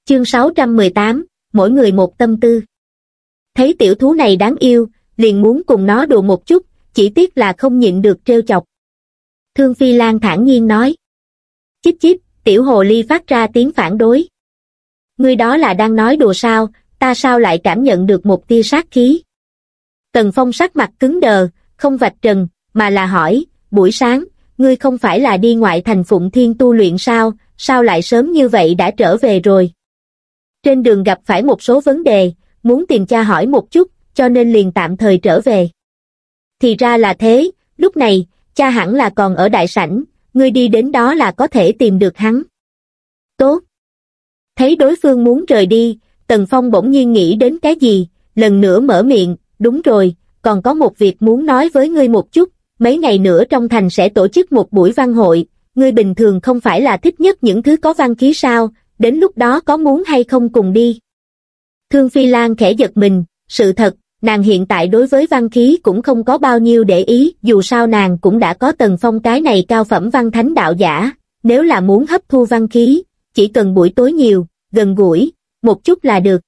Chương 618, mỗi người một tâm tư. Thấy tiểu thú này đáng yêu, liền muốn cùng nó đùa một chút, chỉ tiếc là không nhịn được trêu chọc. Thương Phi Lan thản nhiên nói. Chích chích, tiểu hồ ly phát ra tiếng phản đối. Ngươi đó là đang nói đùa sao, ta sao lại cảm nhận được một tia sát khí. Tần Phong sắc mặt cứng đờ, không vạch trần, mà là hỏi, buổi sáng, ngươi không phải là đi ngoại thành Phụng Thiên tu luyện sao lại sớm như vậy đã trở về rồi. Trên đường gặp phải một số vấn đề, muốn tìm cha hỏi một chút, cho nên liền tạm thời trở về. Thì ra là thế, lúc này, cha hẳn là còn ở đại sảnh, ngươi đi đến đó là có thể tìm được hắn. Tốt. Thấy đối phương muốn rời đi, Tần Phong bỗng nhiên nghĩ đến cái gì, lần nữa mở miệng, đúng rồi, còn có một việc muốn nói với ngươi một chút, mấy ngày nữa trong thành sẽ tổ chức một buổi văn hội, ngươi bình thường không phải là thích nhất những thứ có văn khí sao, đến lúc đó có muốn hay không cùng đi. Thương Phi Lan khẽ giật mình, sự thật, nàng hiện tại đối với văn khí cũng không có bao nhiêu để ý, dù sao nàng cũng đã có Tần Phong cái này cao phẩm văn thánh đạo giả, nếu là muốn hấp thu văn khí, chỉ cần buổi tối nhiều, gần gũi, một chút là được.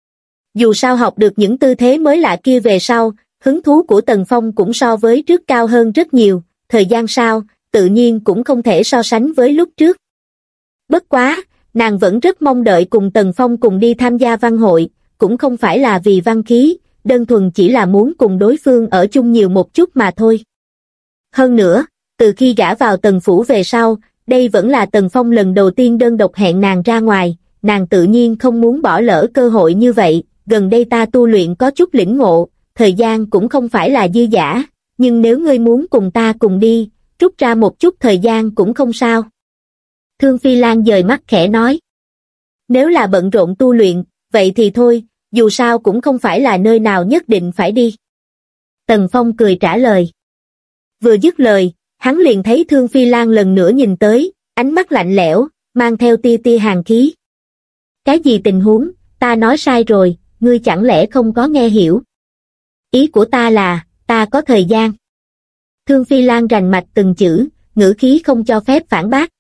Dù sao học được những tư thế mới lạ kia về sau, hứng thú của Tần Phong cũng so với trước cao hơn rất nhiều, thời gian sau, tự nhiên cũng không thể so sánh với lúc trước. Bất quá, nàng vẫn rất mong đợi cùng Tần Phong cùng đi tham gia văn hội, cũng không phải là vì văn khí, đơn thuần chỉ là muốn cùng đối phương ở chung nhiều một chút mà thôi. Hơn nữa, từ khi gả vào Tần Phủ về sau, đây vẫn là Tần Phong lần đầu tiên đơn độc hẹn nàng ra ngoài, nàng tự nhiên không muốn bỏ lỡ cơ hội như vậy, gần đây ta tu luyện có chút lĩnh ngộ, thời gian cũng không phải là dư dả, nhưng nếu ngươi muốn cùng ta cùng đi, rút ra một chút thời gian cũng không sao. Thương Phi Lan dời mắt khẽ nói. Nếu là bận rộn tu luyện, vậy thì thôi, dù sao cũng không phải là nơi nào nhất định phải đi. Tần Phong cười trả lời. Vừa dứt lời, hắn liền thấy Thương Phi Lan lần nữa nhìn tới, ánh mắt lạnh lẽo, mang theo tia tia hàn khí. Cái gì tình huống, ta nói sai rồi, ngươi chẳng lẽ không có nghe hiểu? Ý của ta là, ta có thời gian. Thương Phi Lan rành mạch từng chữ, ngữ khí không cho phép phản bác.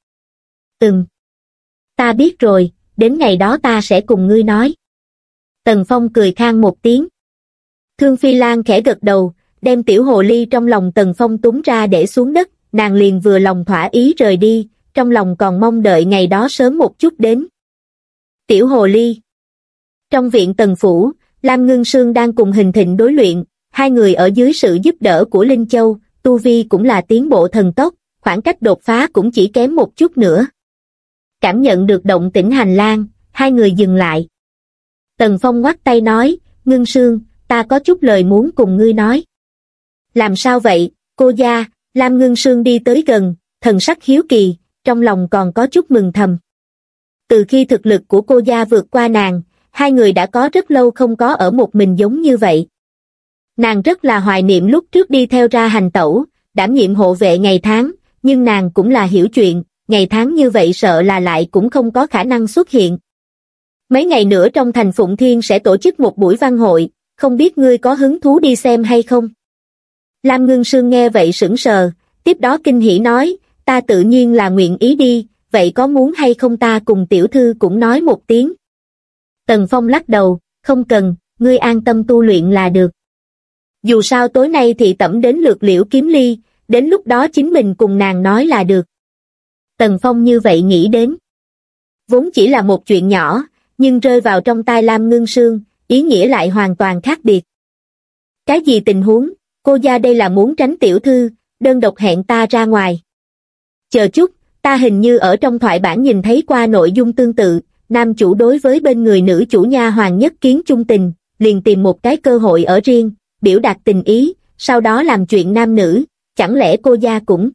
Ta biết rồi, đến ngày đó ta sẽ cùng ngươi nói. Tần Phong cười khan một tiếng. Thương Phi Lan khẽ gật đầu, đem tiểu hồ ly trong lòng Tần Phong túm ra để xuống đất, nàng liền vừa lòng thỏa ý rời đi, trong lòng còn mong đợi ngày đó sớm một chút đến. Tiểu hồ ly. Trong viện Tần Phủ, Lam Ngưng Sương đang cùng Hình Thịnh đối luyện, hai người ở dưới sự giúp đỡ của Linh Châu, tu vi cũng là tiến bộ thần tốc, khoảng cách đột phá cũng chỉ kém một chút nữa. Cảm nhận được động tĩnh hành lang, hai người dừng lại. Tần Phong ngoắt tay nói, Ngưng Sương, ta có chút lời muốn cùng ngươi nói. Làm sao vậy, cô gia? Lam Ngưng Sương đi tới gần, thần sắc hiếu kỳ, trong lòng còn có chút mừng thầm. Từ khi thực lực của cô gia vượt qua nàng, hai người đã có rất lâu không có ở một mình giống như vậy. Nàng rất là hoài niệm lúc trước đi theo ra hành tẩu, đảm nhiệm hộ vệ ngày tháng, nhưng nàng cũng là hiểu chuyện, ngày tháng như vậy sợ là lại cũng không có khả năng xuất hiện. Mấy ngày nữa trong thành Phụng Thiên sẽ tổ chức một buổi văn hội, không biết ngươi có hứng thú đi xem hay không? Lam Ngưng Sương nghe vậy sững sờ, tiếp đó kinh hỉ nói, ta tự nhiên là nguyện ý đi, vậy có muốn hay không ta cùng tiểu thư cũng nói một tiếng? Tần Phong lắc đầu, không cần, ngươi an tâm tu luyện là được. Dù sao tối nay thị tẩm đến lượt Liễu Kiếm Ly, đến lúc đó chính mình cùng nàng nói là được. Tần Phong như vậy nghĩ đến. Vốn chỉ là một chuyện nhỏ, nhưng rơi vào trong tai Lam Ngưng Sương, ý nghĩa lại hoàn toàn khác biệt. Cái gì tình huống, cô gia đây là muốn tránh tiểu thư, đơn độc hẹn ta ra ngoài. Chờ chút, ta hình như ở trong thoại bản nhìn thấy qua nội dung tương tự, nam chủ đối với bên người nữ chủ nha hoàn nhất kiến chung tình, liền tìm một cái cơ hội ở riêng, biểu đạt tình ý, sau đó làm chuyện nam nữ, chẳng lẽ cô gia cũng...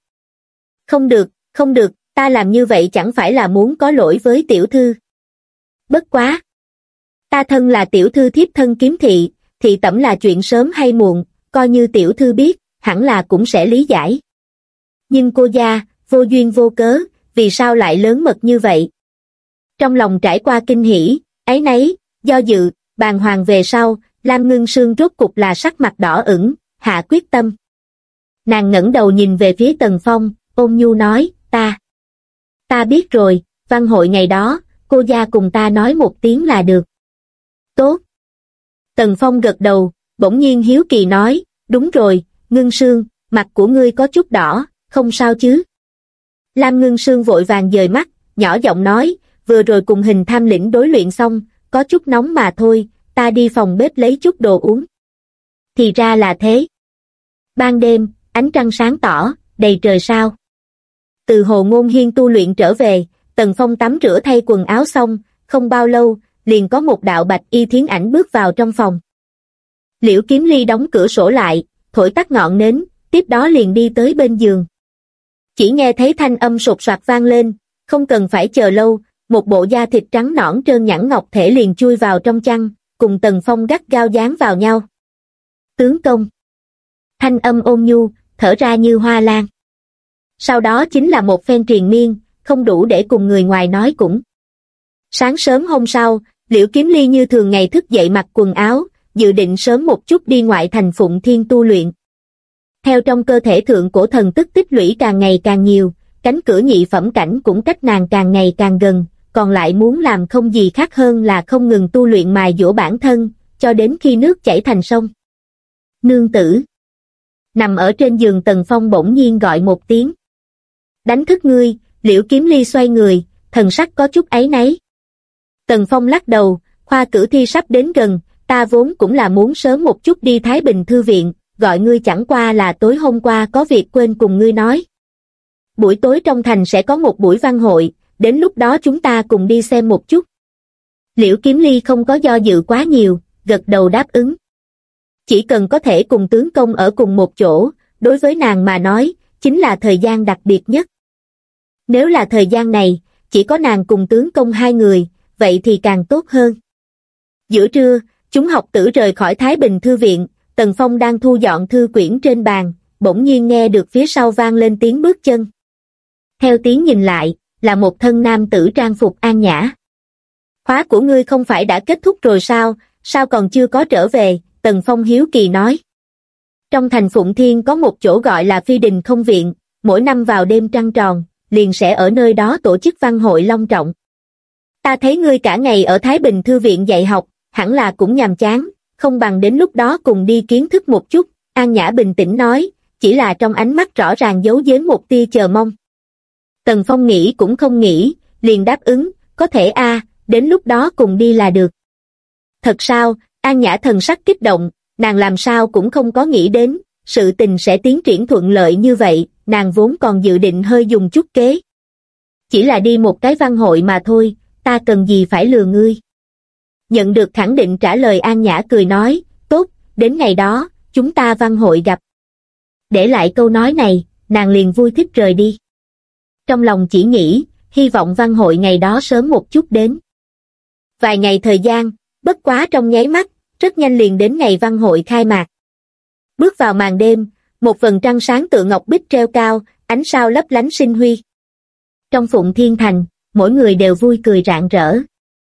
Không được, ta làm như vậy chẳng phải là muốn có lỗi với tiểu thư. Bất quá. Ta thân là tiểu thư thiếp thân Kiếm thị, thị tẩm là chuyện sớm hay muộn, coi như tiểu thư biết, hẳn là cũng sẽ lý giải. Nhưng cô gia, vô duyên vô cớ, vì sao lại lớn mật như vậy? Trong lòng trải qua kinh hỉ, áy náy, do dự, bàng hoàng về sau, Lam Ngưng Sương rốt cục là sắc mặt đỏ ửng, hạ quyết tâm. Nàng ngẩng đầu nhìn về phía Tần Phong, ôn nhu nói, ta biết rồi, văn hội ngày đó, cô gia cùng ta nói một tiếng là được. Tốt. Tần Phong gật đầu, bỗng nhiên hiếu kỳ nói, đúng rồi, Ngưng Sương, mặt của ngươi có chút đỏ, không sao chứ? Lam Ngưng Sương vội vàng dời mắt, nhỏ giọng nói, vừa rồi cùng Hình Tham lĩnh đối luyện xong, có chút nóng mà thôi, ta đi phòng bếp lấy chút đồ uống. Thì ra là thế. Ban đêm, ánh trăng sáng tỏ, đầy trời sao. Từ Hồ Ngôn Hiên tu luyện trở về, Tần Phong tắm rửa thay quần áo xong, không bao lâu, liền có một đạo bạch y thiến ảnh bước vào trong phòng. Liễu Kiếm Ly đóng cửa sổ lại, thổi tắt ngọn nến, tiếp đó liền đi tới bên giường. Chỉ nghe thấy thanh âm sột soạt vang lên, không cần phải chờ lâu, một bộ da thịt trắng nõn trơn nhẵn ngọc thể liền chui vào trong chăn, cùng Tần Phong gắt gao dán vào nhau. Tướng công. Thanh âm ôn nhu, thở ra như hoa lan. Sau đó chính là một phen triền miên, không đủ để cùng người ngoài nói cũng. Sáng sớm hôm sau, Liễu Kiếm Ly như thường ngày thức dậy mặc quần áo, dự định sớm một chút đi ngoại thành Phụng Thiên tu luyện. Theo trong cơ thể thượng cổ thần tức tích lũy càng ngày càng nhiều, cánh cửa nhị phẩm cảnh cũng cách nàng càng ngày càng gần, còn lại muốn làm không gì khác hơn là không ngừng tu luyện mài dũa bản thân, cho đến khi nước chảy thành sông. Nương tử. Nằm ở trên giường Tần Phong bỗng nhiên gọi một tiếng. Đánh thức ngươi. Liễu Kiếm Ly xoay người, thần sắc có chút áy náy. Tần Phong lắc đầu, khoa cử thi sắp đến gần, ta vốn cũng là muốn sớm một chút đi Thái Bình Thư Viện, gọi ngươi chẳng qua là tối hôm qua có việc quên cùng ngươi nói. Buổi tối trong thành sẽ có một buổi văn hội, đến lúc đó chúng ta cùng đi xem một chút. Liễu Kiếm Ly không có do dự quá nhiều, gật đầu đáp ứng. Chỉ cần có thể cùng tướng công ở cùng một chỗ, đối với nàng mà nói, chính là thời gian đặc biệt nhất. Nếu là thời gian này, chỉ có nàng cùng tướng công hai người, vậy thì càng tốt hơn. Giữa trưa, chúng học tử rời khỏi Thái Bình Thư Viện, Tần Phong đang thu dọn thư quyển trên bàn, bỗng nhiên nghe được phía sau vang lên tiếng bước chân. Theo tiếng nhìn lại, là một thân nam tử trang phục an nhã. Khóa của ngươi không phải đã kết thúc rồi sao, sao còn chưa có trở về, Tần Phong hiếu kỳ nói. Trong thành Phụng Thiên có một chỗ gọi là Phi Đình Không Viện, mỗi năm vào đêm trăng tròn, liền sẽ ở nơi đó tổ chức văn hội long trọng. Ta thấy ngươi cả ngày ở Thái Bình Thư Viện dạy học, hẳn là cũng nhàm chán, không bằng đến lúc đó cùng đi kiến thức một chút, An Nhã bình tĩnh nói, chỉ là trong ánh mắt rõ ràng giấu giếm một tia chờ mong. Tần Phong nghĩ cũng không nghĩ, liền đáp ứng, có thể đến lúc đó cùng đi là được. Thật sao? An Nhã thần sắc kích động, nàng làm sao cũng không có nghĩ đến, sự tình sẽ tiến triển thuận lợi như vậy, nàng vốn còn dự định hơi dùng chút kế. Chỉ là đi một cái văn hội mà thôi, ta cần gì phải lừa ngươi. Nhận được khẳng định trả lời An Nhã cười nói, tốt, đến ngày đó, chúng ta văn hội gặp. Để lại câu nói này, nàng liền vui thích rời đi. Trong lòng chỉ nghĩ, hy vọng văn hội ngày đó sớm một chút đến. Vài ngày thời gian, bất quá trong nháy mắt, rất nhanh liền đến ngày văn hội khai mạc. Bước vào màn đêm, một vầng trăng sáng tựa ngọc bích treo cao, ánh sao lấp lánh sinh huy. Trong Phụng Thiên Thành, mỗi người đều vui cười rạng rỡ.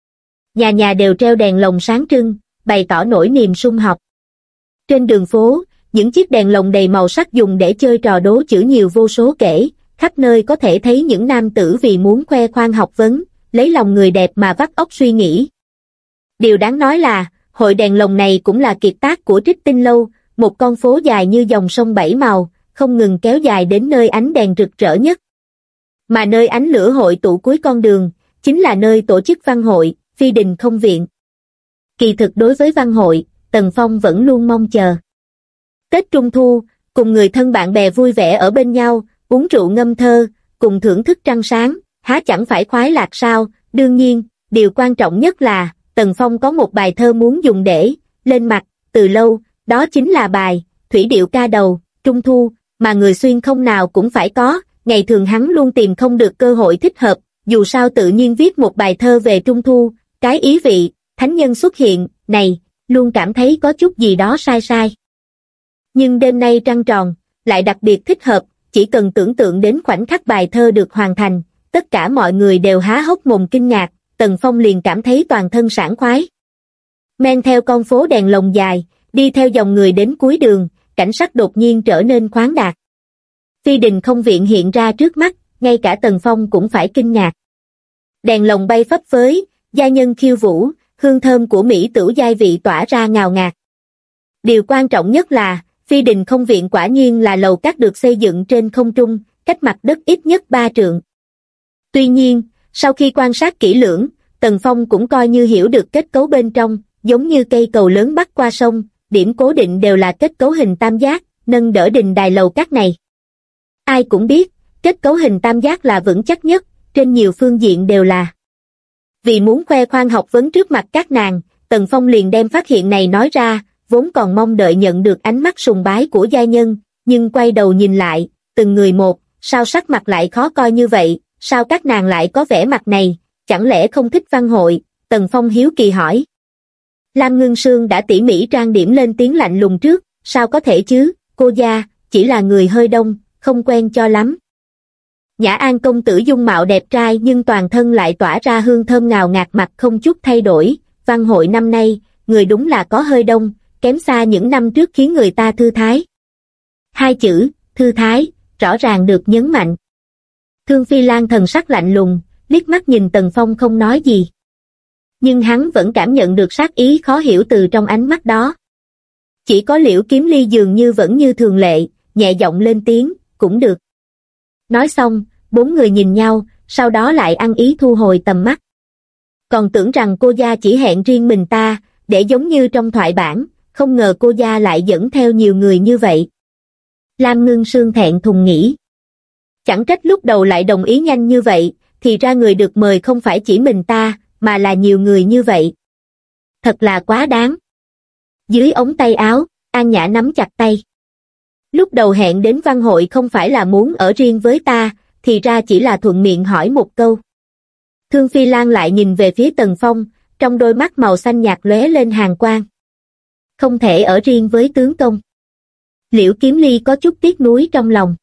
Nhà nhà đều treo đèn lồng sáng trưng, bày tỏ nỗi niềm sum họp. Trên đường phố, những chiếc đèn lồng đầy màu sắc dùng để chơi trò đố chữ nhiều vô số kể, khắp nơi có thể thấy những nam tử vì muốn khoe khoang học vấn, lấy lòng người đẹp mà vắt óc suy nghĩ. Điều đáng nói là, hội đèn lồng này cũng là kiệt tác của Trích Tinh Lâu, một con phố dài như dòng sông bảy màu, không ngừng kéo dài đến nơi ánh đèn rực rỡ nhất. Mà nơi ánh lửa hội tụ cuối con đường, chính là nơi tổ chức văn hội, Phi Đình Không Viện. Kỳ thực đối với văn hội, Tần Phong vẫn luôn mong chờ. Tết Trung Thu, cùng người thân bạn bè vui vẻ ở bên nhau, uống rượu ngâm thơ, cùng thưởng thức trăng sáng, há chẳng phải khoái lạc sao? Đương nhiên, điều quan trọng nhất là, Tần Phong có một bài thơ muốn dùng để lên mặt, từ lâu, đó chính là bài Thủy Điệu Ca Đầu, Trung Thu, mà người xuyên không nào cũng phải có, ngày thường hắn luôn tìm không được cơ hội thích hợp, dù sao tự nhiên viết một bài thơ về Trung Thu, cái ý vị, thánh nhân xuất hiện, này, luôn cảm thấy có chút gì đó sai sai. Nhưng đêm nay trăng tròn, lại đặc biệt thích hợp, chỉ cần tưởng tượng đến khoảnh khắc bài thơ được hoàn thành, tất cả mọi người đều há hốc mồm kinh ngạc, Tần Phong liền cảm thấy toàn thân sảng khoái. Men theo con phố đèn lồng dài, đi theo dòng người đến cuối đường, cảnh sắc đột nhiên trở nên khoáng đạt. Phi Đình Không Viện hiện ra trước mắt, ngay cả Tần Phong cũng phải kinh ngạc. Đèn lồng bay phấp phới, giai nhân khiêu vũ, hương thơm của mỹ tửu giai vị tỏa ra ngào ngạt. Điều quan trọng nhất là, Phi Đình Không Viện quả nhiên là lầu các được xây dựng trên không trung, cách mặt đất ít nhất 3 trượng. Tuy nhiên, sau khi quan sát kỹ lưỡng, Tần Phong cũng coi như hiểu được kết cấu bên trong, giống như cây cầu lớn bắc qua sông, điểm cố định đều là kết cấu hình tam giác, nâng đỡ đình đài lầu các này. Ai cũng biết, kết cấu hình tam giác là vững chắc nhất, trên nhiều phương diện đều là. Vì muốn khoe khoang học vấn trước mặt các nàng, Tần Phong liền đem phát hiện này nói ra, vốn còn mong đợi nhận được ánh mắt sùng bái của giai nhân, nhưng quay đầu nhìn lại, từng người một, sao sắc mặt lại khó coi như vậy, sao các nàng lại có vẻ mặt này, chẳng lẽ không thích văn hội, Tần Phong hiếu kỳ hỏi. Lam Ngưng Sương đã tỉ mỉ trang điểm lên tiếng lạnh lùng trước, sao có thể chứ, cô gia, chỉ là người hơi đông, không quen cho lắm. Nhã An công tử dung mạo đẹp trai nhưng toàn thân lại tỏa ra hương thơm ngào ngạt, mặt không chút thay đổi, văn hội năm nay, người đúng là có hơi đông, kém xa những năm trước khiến người ta thư thái. Hai chữ, thư thái, rõ ràng được nhấn mạnh. Thương Phi Lan thần sắc lạnh lùng, liếc mắt nhìn Tần Phong không nói gì. Nhưng hắn vẫn cảm nhận được sát ý khó hiểu từ trong ánh mắt đó. Chỉ có Liễu Kiếm Ly dường như vẫn như thường lệ, nhẹ giọng lên tiếng, cũng được. Nói xong, 4 người nhìn nhau, sau đó lại ăn ý thu hồi tầm mắt. Còn tưởng rằng cô gia chỉ hẹn riêng mình ta, để giống như trong thoại bản, không ngờ cô gia lại dẫn theo nhiều người như vậy. Lam Ngưng Sương thẹn thùng nghĩ. Chẳng trách lúc đầu lại đồng ý nhanh như vậy, thì ra người được mời không phải chỉ mình ta, mà là nhiều người như vậy. Thật là quá đáng. Dưới ống tay áo, An Nhã nắm chặt tay. Lúc đầu hẹn đến văn hội không phải là muốn ở riêng với ta, thì ra chỉ là thuận miệng hỏi một câu. Thương Phi Lan lại nhìn về phía Tần Phong, trong đôi mắt màu xanh nhạt lóe lên hàn quang. Không thể ở riêng với tướng công. Liễu Kiếm Ly có chút tiếc nuối trong lòng.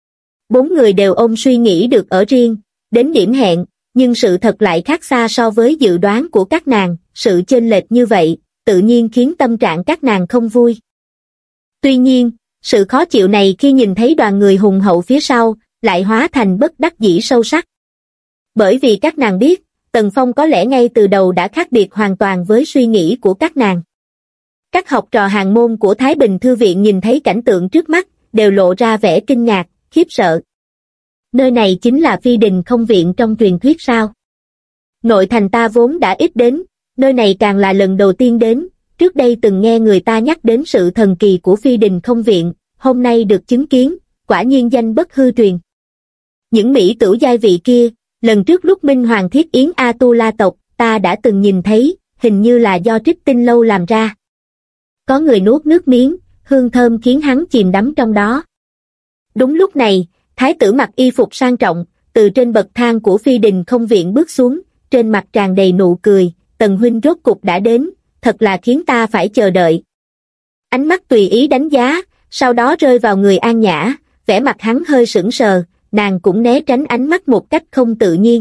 4 người đều ôm suy nghĩ được ở riêng, đến điểm hẹn, nhưng sự thật lại khác xa so với dự đoán của các nàng, sự chênh lệch như vậy, tự nhiên khiến tâm trạng các nàng không vui. Tuy nhiên, sự khó chịu này khi nhìn thấy đoàn người hùng hậu phía sau, lại hóa thành bất đắc dĩ sâu sắc. Bởi vì các nàng biết, Tần Phong có lẽ ngay từ đầu đã khác biệt hoàn toàn với suy nghĩ của các nàng. Các học trò hàng môn của Thái Bình Thư Viện nhìn thấy cảnh tượng trước mắt, đều lộ ra vẻ kinh ngạc, khiếp sợ. Nơi này chính là Phi Đình Không Viện trong truyền thuyết sao? Nội thành ta vốn đã ít đến, nơi này càng là lần đầu tiên đến, trước đây từng nghe người ta nhắc đến sự thần kỳ của Phi Đình Không Viện, hôm nay được chứng kiến, quả nhiên danh bất hư truyền. Những mỹ tửu giai vị kia, lần trước lúc Minh Hoàng thiết yến A-tu-la tộc, ta đã từng nhìn thấy, hình như là do Trích Tinh Lâu làm ra. Có người nuốt nước miếng, hương thơm khiến hắn chìm đắm trong đó. Đúng lúc này, thái tử mặc y phục sang trọng, từ trên bậc thang của Phi Đình Không Viện bước xuống, trên mặt tràn đầy nụ cười, Tần huynh rốt cục đã đến, thật là khiến ta phải chờ đợi. Ánh mắt tùy ý đánh giá, sau đó rơi vào người An Nhã, vẻ mặt hắn hơi sững sờ, nàng cũng né tránh ánh mắt một cách không tự nhiên.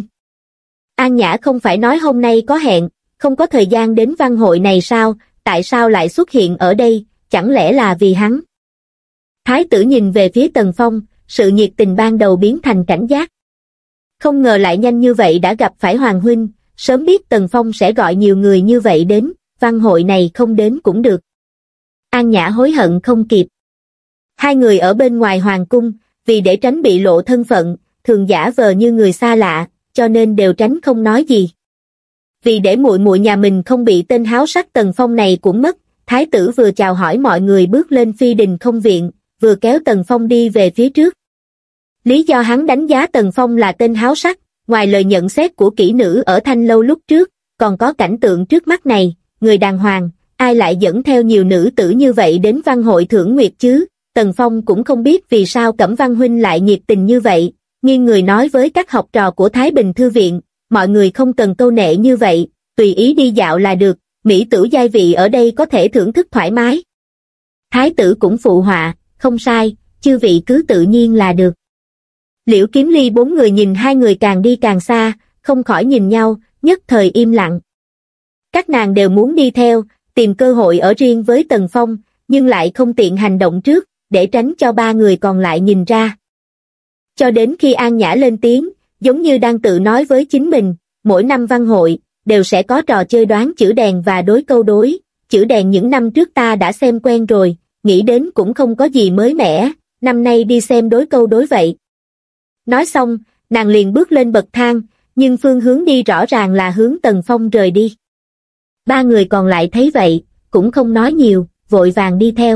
An Nhã không phải nói hôm nay có hẹn, không có thời gian đến văn hội này sao, tại sao lại xuất hiện ở đây, chẳng lẽ là vì hắn? Thái tử nhìn về phía Tần Phong, sự nhiệt tình ban đầu biến thành cảnh giác. Không ngờ lại nhanh như vậy đã gặp phải Hoàng huynh, sớm biết Tần Phong sẽ gọi nhiều người như vậy đến, văn hội này không đến cũng được. An Nhã hối hận không kịp. Hai người ở bên ngoài hoàng cung, vì để tránh bị lộ thân phận, thường giả vờ như người xa lạ, cho nên đều tránh không nói gì. Vì để muội muội nhà mình không bị tên háo sắc Tần Phong này cũng mất, thái tử vừa chào hỏi mọi người bước lên Phi Đình Không Viện, vừa kéo Tần Phong đi về phía trước. Lý do hắn đánh giá Tần Phong là tên háo sắc, ngoài lời nhận xét của kỹ nữ ở Thanh Lâu lúc trước, còn có cảnh tượng trước mắt này, người đàng hoàng, ai lại dẫn theo nhiều nữ tử như vậy đến văn hội thưởng nguyệt chứ? Tần Phong cũng không biết vì sao Cẩm Văn huynh lại nhiệt tình như vậy, nghiêng người nói với các học trò của Thái Bình Thư Viện, mọi người không cần câu nệ như vậy, tùy ý đi dạo là được, mỹ tửu giai vị ở đây có thể thưởng thức thoải mái. Thái tử cũng phụ họa, không sai, chư vị cứ tự nhiên là được. Liễu Kiếm Ly 4 người nhìn hai người càng đi càng xa, không khỏi nhìn nhau, nhất thời im lặng. Các nàng đều muốn đi theo, tìm cơ hội ở riêng với Tần Phong, nhưng lại không tiện hành động trước, để tránh cho 3 người còn lại nhìn ra. Cho đến khi An Nhã lên tiếng, giống như đang tự nói với chính mình, mỗi năm văn hội, đều sẽ có trò chơi đoán chữ đèn và đối câu đối, chữ đèn những năm trước ta đã xem quen rồi, nghĩ đến cũng không có gì mới mẻ, năm nay đi xem đối câu đối vậy. Nói xong, nàng liền bước lên bậc thang, nhưng phương hướng đi rõ ràng là hướng Tần Phong rời đi. Ba người còn lại thấy vậy, cũng không nói nhiều, vội vàng đi theo.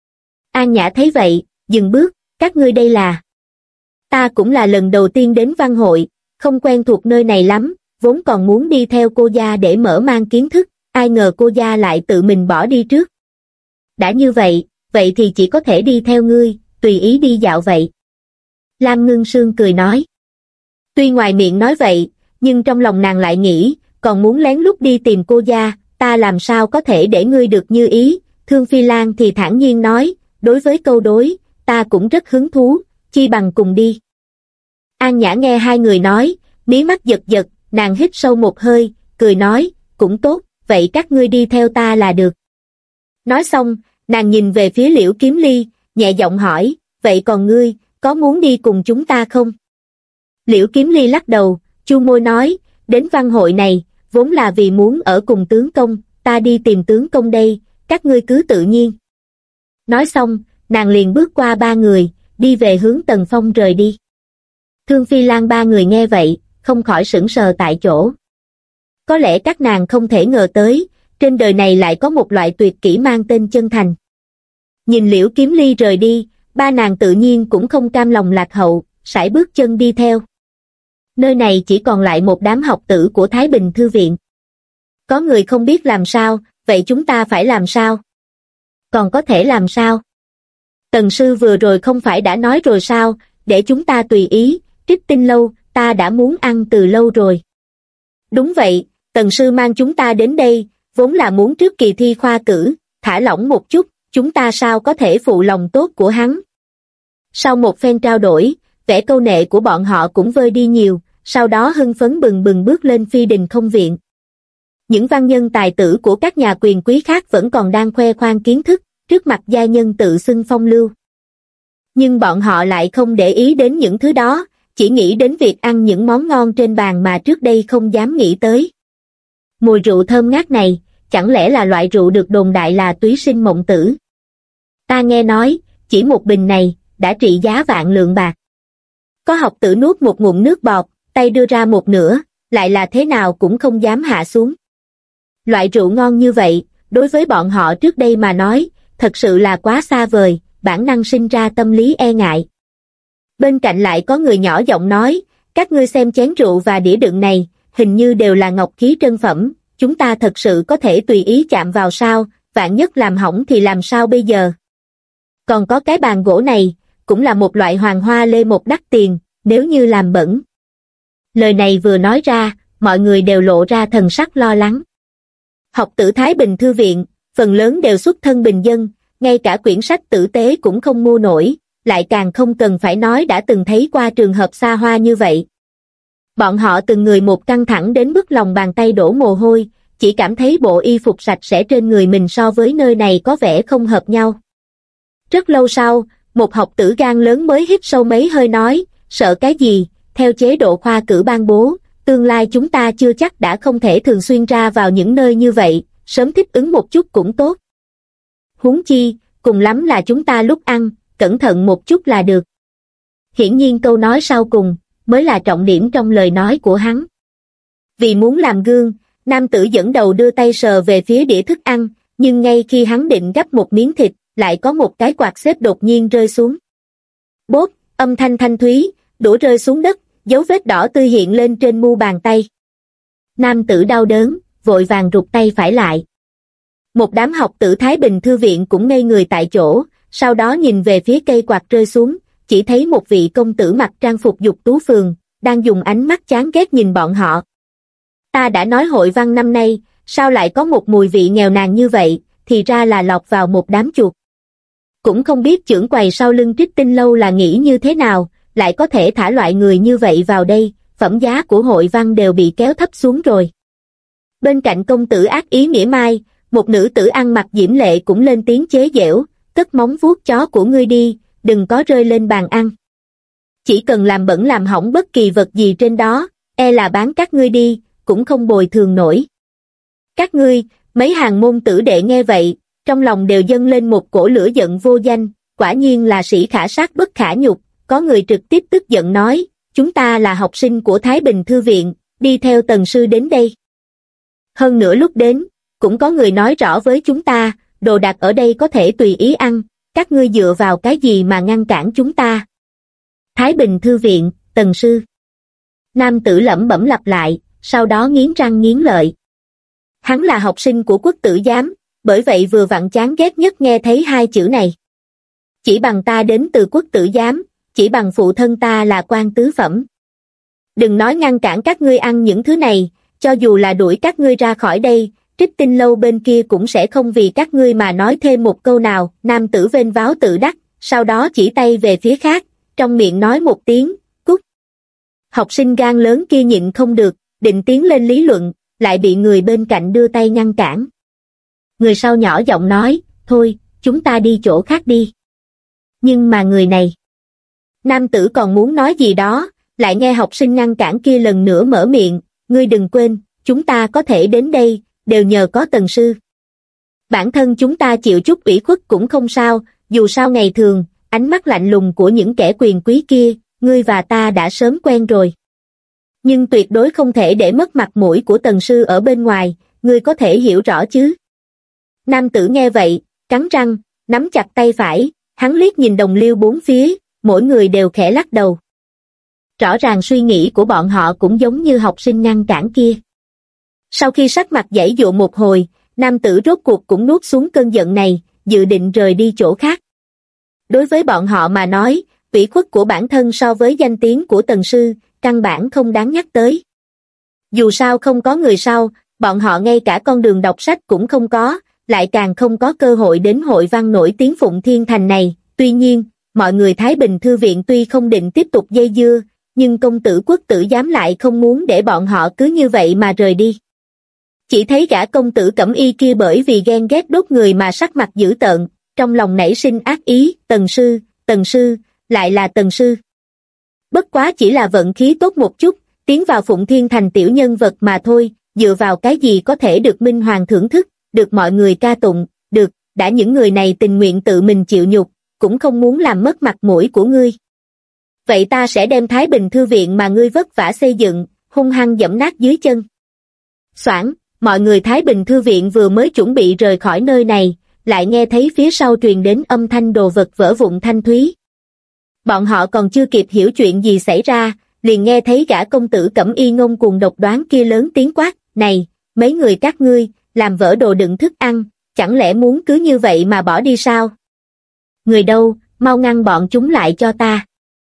An Nhã thấy vậy, dừng bước, các ngươi đây là... Ta cũng là lần đầu tiên đến văn hội, không quen thuộc nơi này lắm, vốn còn muốn đi theo cô gia để mở mang kiến thức, ai ngờ cô gia lại tự mình bỏ đi trước. Đã như vậy, vậy thì chỉ có thể đi theo ngươi, tùy ý đi dạo vậy. Lam Ngưng Sương cười nói. Tuy ngoài miệng nói vậy, nhưng trong lòng nàng lại nghĩ, còn muốn lén lút đi tìm cô gia, ta làm sao có thể để ngươi được như ý. Thương Phi Lan thì thản nhiên nói, đối với câu đối, ta cũng rất hứng thú, chi bằng cùng đi. An Nhã nghe hai người nói, mí mắt giật giật, nàng hít sâu một hơi, cười nói, cũng tốt, vậy các ngươi đi theo ta là được. Nói xong, nàng nhìn về phía Liễu Kiếm Ly, nhẹ giọng hỏi, vậy còn ngươi, có muốn đi cùng chúng ta không? Liễu Kiếm Ly lắc đầu, chu môi nói, đến văn hội này, vốn là vì muốn ở cùng tướng công, ta đi tìm tướng công đây, các ngươi cứ tự nhiên. Nói xong, nàng liền bước qua ba người, đi về hướng Tần Phong rời đi. Thương Phi Lan ba người nghe vậy, không khỏi sững sờ tại chỗ. Có lẽ các nàng không thể ngờ tới, trên đời này lại có một loại tuyệt kỹ mang tên chân thành. Nhìn Liễu Kiếm Ly rời đi, ba nàng tự nhiên cũng không cam lòng lạc hậu, sải bước chân đi theo. Nơi này chỉ còn lại một đám học tử của Thái Bình Thư viện. Có người không biết làm sao, vậy chúng ta phải làm sao? Còn có thể làm sao? Tần sư vừa rồi không phải đã nói rồi sao, để chúng ta tùy ý, Trích Tinh lâu, ta đã muốn ăn từ lâu rồi. Đúng vậy, Tần sư mang chúng ta đến đây, vốn là muốn trước kỳ thi khoa cử, thả lỏng một chút, chúng ta sao có thể phụ lòng tốt của hắn. Sau một phen trao đổi, vẻ câu nệ của bọn họ cũng vơi đi nhiều, sau đó hưng phấn bừng bừng bước lên phi đình không viện. Những văn nhân tài tử của các nhà quyền quý khác vẫn còn đang khoe khoang kiến thức, trước mặt gia nhân tự xưng phong lưu. Nhưng bọn họ lại không để ý đến những thứ đó, chỉ nghĩ đến việc ăn những món ngon trên bàn mà trước đây không dám nghĩ tới. Mùi rượu thơm ngát này, chẳng lẽ là loại rượu được đồn đại là túy sinh mộng tử? Ta nghe nói, chỉ một bình này, đã trị giá vạn lượng bạc. Có học tử nuốt một ngụm nước bọt, tay đưa ra một nửa, lại là thế nào cũng không dám hạ xuống. Loại rượu ngon như vậy, đối với bọn họ trước đây mà nói, thật sự là quá xa vời, bản năng sinh ra tâm lý e ngại. Bên cạnh lại có người nhỏ giọng nói, các ngươi xem chén rượu và đĩa đựng này, hình như đều là ngọc khí trân phẩm, chúng ta thật sự có thể tùy ý chạm vào sao, vạn nhất làm hỏng thì làm sao bây giờ? Còn có cái bàn gỗ này, cũng là một loại hoàng hoa lê một đắt tiền, nếu như làm bẩn. Lời này vừa nói ra, mọi người đều lộ ra thần sắc lo lắng. Học tử Thái Bình Thư viện, phần lớn đều xuất thân bình dân, ngay cả quyển sách tử tế cũng không mua nổi, lại càng không cần phải nói đã từng thấy qua trường hợp xa hoa như vậy. Bọn họ từng người một căng thẳng đến mức lòng bàn tay đổ mồ hôi, chỉ cảm thấy bộ y phục sạch sẽ trên người mình so với nơi này có vẻ không hợp nhau. Rất lâu sau, một học tử gan lớn mới hít sâu mấy hơi nói, sợ cái gì, theo chế độ khoa cử ban bố, tương lai chúng ta chưa chắc đã không thể thường xuyên ra vào những nơi như vậy, sớm thích ứng một chút cũng tốt. Huống chi, cùng lắm là chúng ta lúc ăn, cẩn thận một chút là được. Hiển nhiên câu nói sau cùng, mới là trọng điểm trong lời nói của hắn. Vì muốn làm gương, nam tử dẫn đầu đưa tay sờ về phía đĩa thức ăn, nhưng ngay khi hắn định gắp một miếng thịt, lại có một cái quạt xếp đột nhiên rơi xuống. Bốp, âm thanh thanh thúy, đũa rơi xuống đất, dấu vết đỏ tươi hiện lên trên mu bàn tay. Nam tử đau đớn, vội vàng rụt tay phải lại. Một đám học tử Thái Bình Thư viện cũng ngây người tại chỗ, sau đó nhìn về phía cây quạt rơi xuống, chỉ thấy một vị công tử mặc trang phục dục tú phường, đang dùng ánh mắt chán ghét nhìn bọn họ. Ta đã nói hội văn năm nay, sao lại có một mùi vị nghèo nàn như vậy, thì ra là lọt vào một đám chuột. Cũng không biết trưởng quầy sau lưng Trích Tinh lâu là nghĩ như thế nào, lại có thể thả loại người như vậy vào đây, phẩm giá của hội văn đều bị kéo thấp xuống rồi. Bên cạnh công tử ác ý mỉa mai, một nữ tử ăn mặc diễm lệ cũng lên tiếng chế giễu, cất móng vuốt chó của ngươi đi, đừng có rơi lên bàn ăn. Chỉ cần làm bẩn làm hỏng bất kỳ vật gì trên đó, e là bán các ngươi đi, cũng không bồi thường nổi. Các ngươi, mấy hàng môn tử đệ nghe vậy, trong lòng đều dâng lên một cổ lửa giận vô danh, quả nhiên là sĩ khả sát bất khả nhục, có người trực tiếp tức giận nói, chúng ta là học sinh của Thái Bình Thư Viện, đi theo Tần sư đến đây. Hơn nữa lúc đến, cũng có người nói rõ với chúng ta, đồ đạc ở đây có thể tùy ý ăn, các ngươi dựa vào cái gì mà ngăn cản chúng ta. Thái Bình Thư Viện, Tần sư. Nam tử lẩm bẩm lặp lại, sau đó nghiến răng nghiến lợi. Hắn là học sinh của Quốc Tử Giám, bởi vậy vừa vặn chán ghét nhất nghe thấy hai chữ này. Chỉ bằng ta đến từ Quốc Tử Giám, chỉ bằng phụ thân ta là quan tứ phẩm. Đừng nói ngăn cản các ngươi ăn những thứ này, cho dù là đuổi các ngươi ra khỏi đây, Trích Tinh lâu bên kia cũng sẽ không vì các ngươi mà nói thêm một câu nào. Nam tử vênh váo tự đắc, sau đó chỉ tay về phía khác, trong miệng nói một tiếng, cút. Học sinh gan lớn kia nhịn không được, định tiến lên lý luận, lại bị người bên cạnh đưa tay ngăn cản. Người sau nhỏ giọng nói, thôi, chúng ta đi chỗ khác đi. Nhưng mà người này. Nam tử còn muốn nói gì đó, lại nghe học sinh ngăn cản kia lần nữa mở miệng, ngươi đừng quên, chúng ta có thể đến đây, đều nhờ có Tần sư. Bản thân chúng ta chịu chút ủy khuất cũng không sao, dù sao ngày thường, ánh mắt lạnh lùng của những kẻ quyền quý kia, ngươi và ta đã sớm quen rồi. Nhưng tuyệt đối không thể để mất mặt mũi của Tần sư ở bên ngoài, ngươi có thể hiểu rõ chứ. Nam tử nghe vậy, cắn răng, nắm chặt tay phải, hắn liếc nhìn đồng liêu bốn phía, mỗi người đều khẽ lắc đầu. Rõ ràng suy nghĩ của bọn họ cũng giống như học sinh ngăn cản kia. Sau khi sắc mặt giãy giụa một hồi, nam tử rốt cuộc cũng nuốt xuống cơn giận này, dự định rời đi chỗ khác. Đối với bọn họ mà nói, ủy khuất của bản thân so với danh tiếng của Tần sư, căn bản không đáng nhắc tới. Dù sao không có người sau, bọn họ ngay cả con đường đọc sách cũng không có, lại càng không có cơ hội đến hội văn nổi tiếng Phụng Thiên Thành này. Tuy nhiên, mọi người Thái Bình Thư Viện tuy không định tiếp tục dây dưa, nhưng công tử Quốc Tử Giám lại không muốn để bọn họ cứ như vậy mà rời đi. Chỉ thấy gã công tử cẩm y kia bởi vì ghen ghét đốt người mà sắc mặt dữ tợn, trong lòng nảy sinh ác ý, Tần sư, lại là Tần sư. Bất quá chỉ là vận khí tốt một chút, tiến vào Phụng Thiên Thành tiểu nhân vật mà thôi, dựa vào cái gì có thể được Minh Hoàng thưởng thức, được mọi người ca tụng, được, đã những người này tình nguyện tự mình chịu nhục, cũng không muốn làm mất mặt mũi của ngươi. Vậy ta sẽ đem Thái Bình Thư Viện mà ngươi vất vả xây dựng, hung hăng giẫm nát dưới chân. Soảng, mọi người Thái Bình Thư Viện vừa mới chuẩn bị rời khỏi nơi này, lại nghe thấy phía sau truyền đến âm thanh đồ vật vỡ vụn thanh thúy. Bọn họ còn chưa kịp hiểu chuyện gì xảy ra, liền nghe thấy gã công tử cẩm y ngông cuồng độc đoán kia lớn tiếng quát, này, mấy người các ngươi, làm vỡ đồ đựng thức ăn, chẳng lẽ muốn cứ như vậy mà bỏ đi sao? Người đâu, mau ngăn bọn chúng lại cho ta.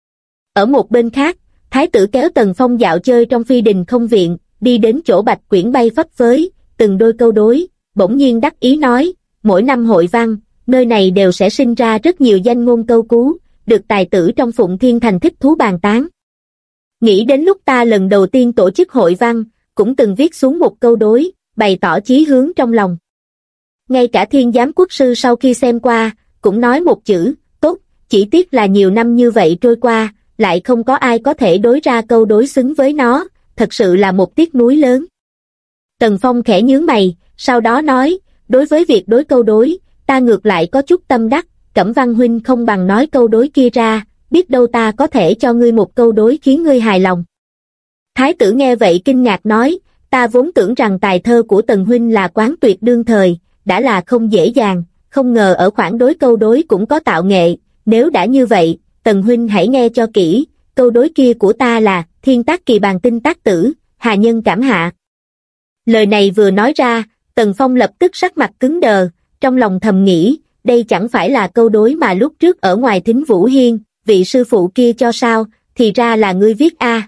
Ở một bên khác, thái tử kéo Tần Phong dạo chơi trong phi đình không viện, đi đến chỗ bạch quyển bay phấp phới, từng đôi câu đối, bỗng nhiên đắc ý nói, mỗi năm hội văn, nơi này đều sẽ sinh ra rất nhiều danh ngôn câu cú, được tài tử trong Phụng Thiên Thành thích thú bàn tán. Nghĩ đến lúc ta lần đầu tiên tổ chức hội văn, cũng từng viết xuống một câu đối, bày tỏ chí hướng trong lòng. Ngay cả Thiên Giám quốc sư sau khi xem qua, cũng nói một chữ, tốt, chỉ tiếc là nhiều năm như vậy trôi qua, lại không có ai có thể đối ra câu đối xứng với nó, thật sự là một tiếc nuối lớn. Tần Phong khẽ nhướng mày, sau đó nói, đối với việc đối câu đối, ta ngược lại có chút tâm đắc, Cẩm Văn huynh không bằng nói câu đối kia ra, biết đâu ta có thể cho ngươi một câu đối khiến ngươi hài lòng. Thái tử nghe vậy kinh ngạc nói, ta vốn tưởng rằng tài thơ của Tần huynh là quán tuyệt đương thời, đã là không dễ dàng, không ngờ ở khoảng đối câu đối cũng có tạo nghệ, nếu đã như vậy, Tần huynh hãy nghe cho kỹ, câu đối kia của ta là, thiên tác kỳ bàn tinh tác tử, hà nhân cảm hạ. Lời này vừa nói ra, Tần Phong lập tức sắc mặt cứng đờ, trong lòng thầm nghĩ, đây chẳng phải là câu đối mà lúc trước ở ngoài Thính Vũ Hiên, vị sư phụ kia cho sao, thì ra là ngươi viết a.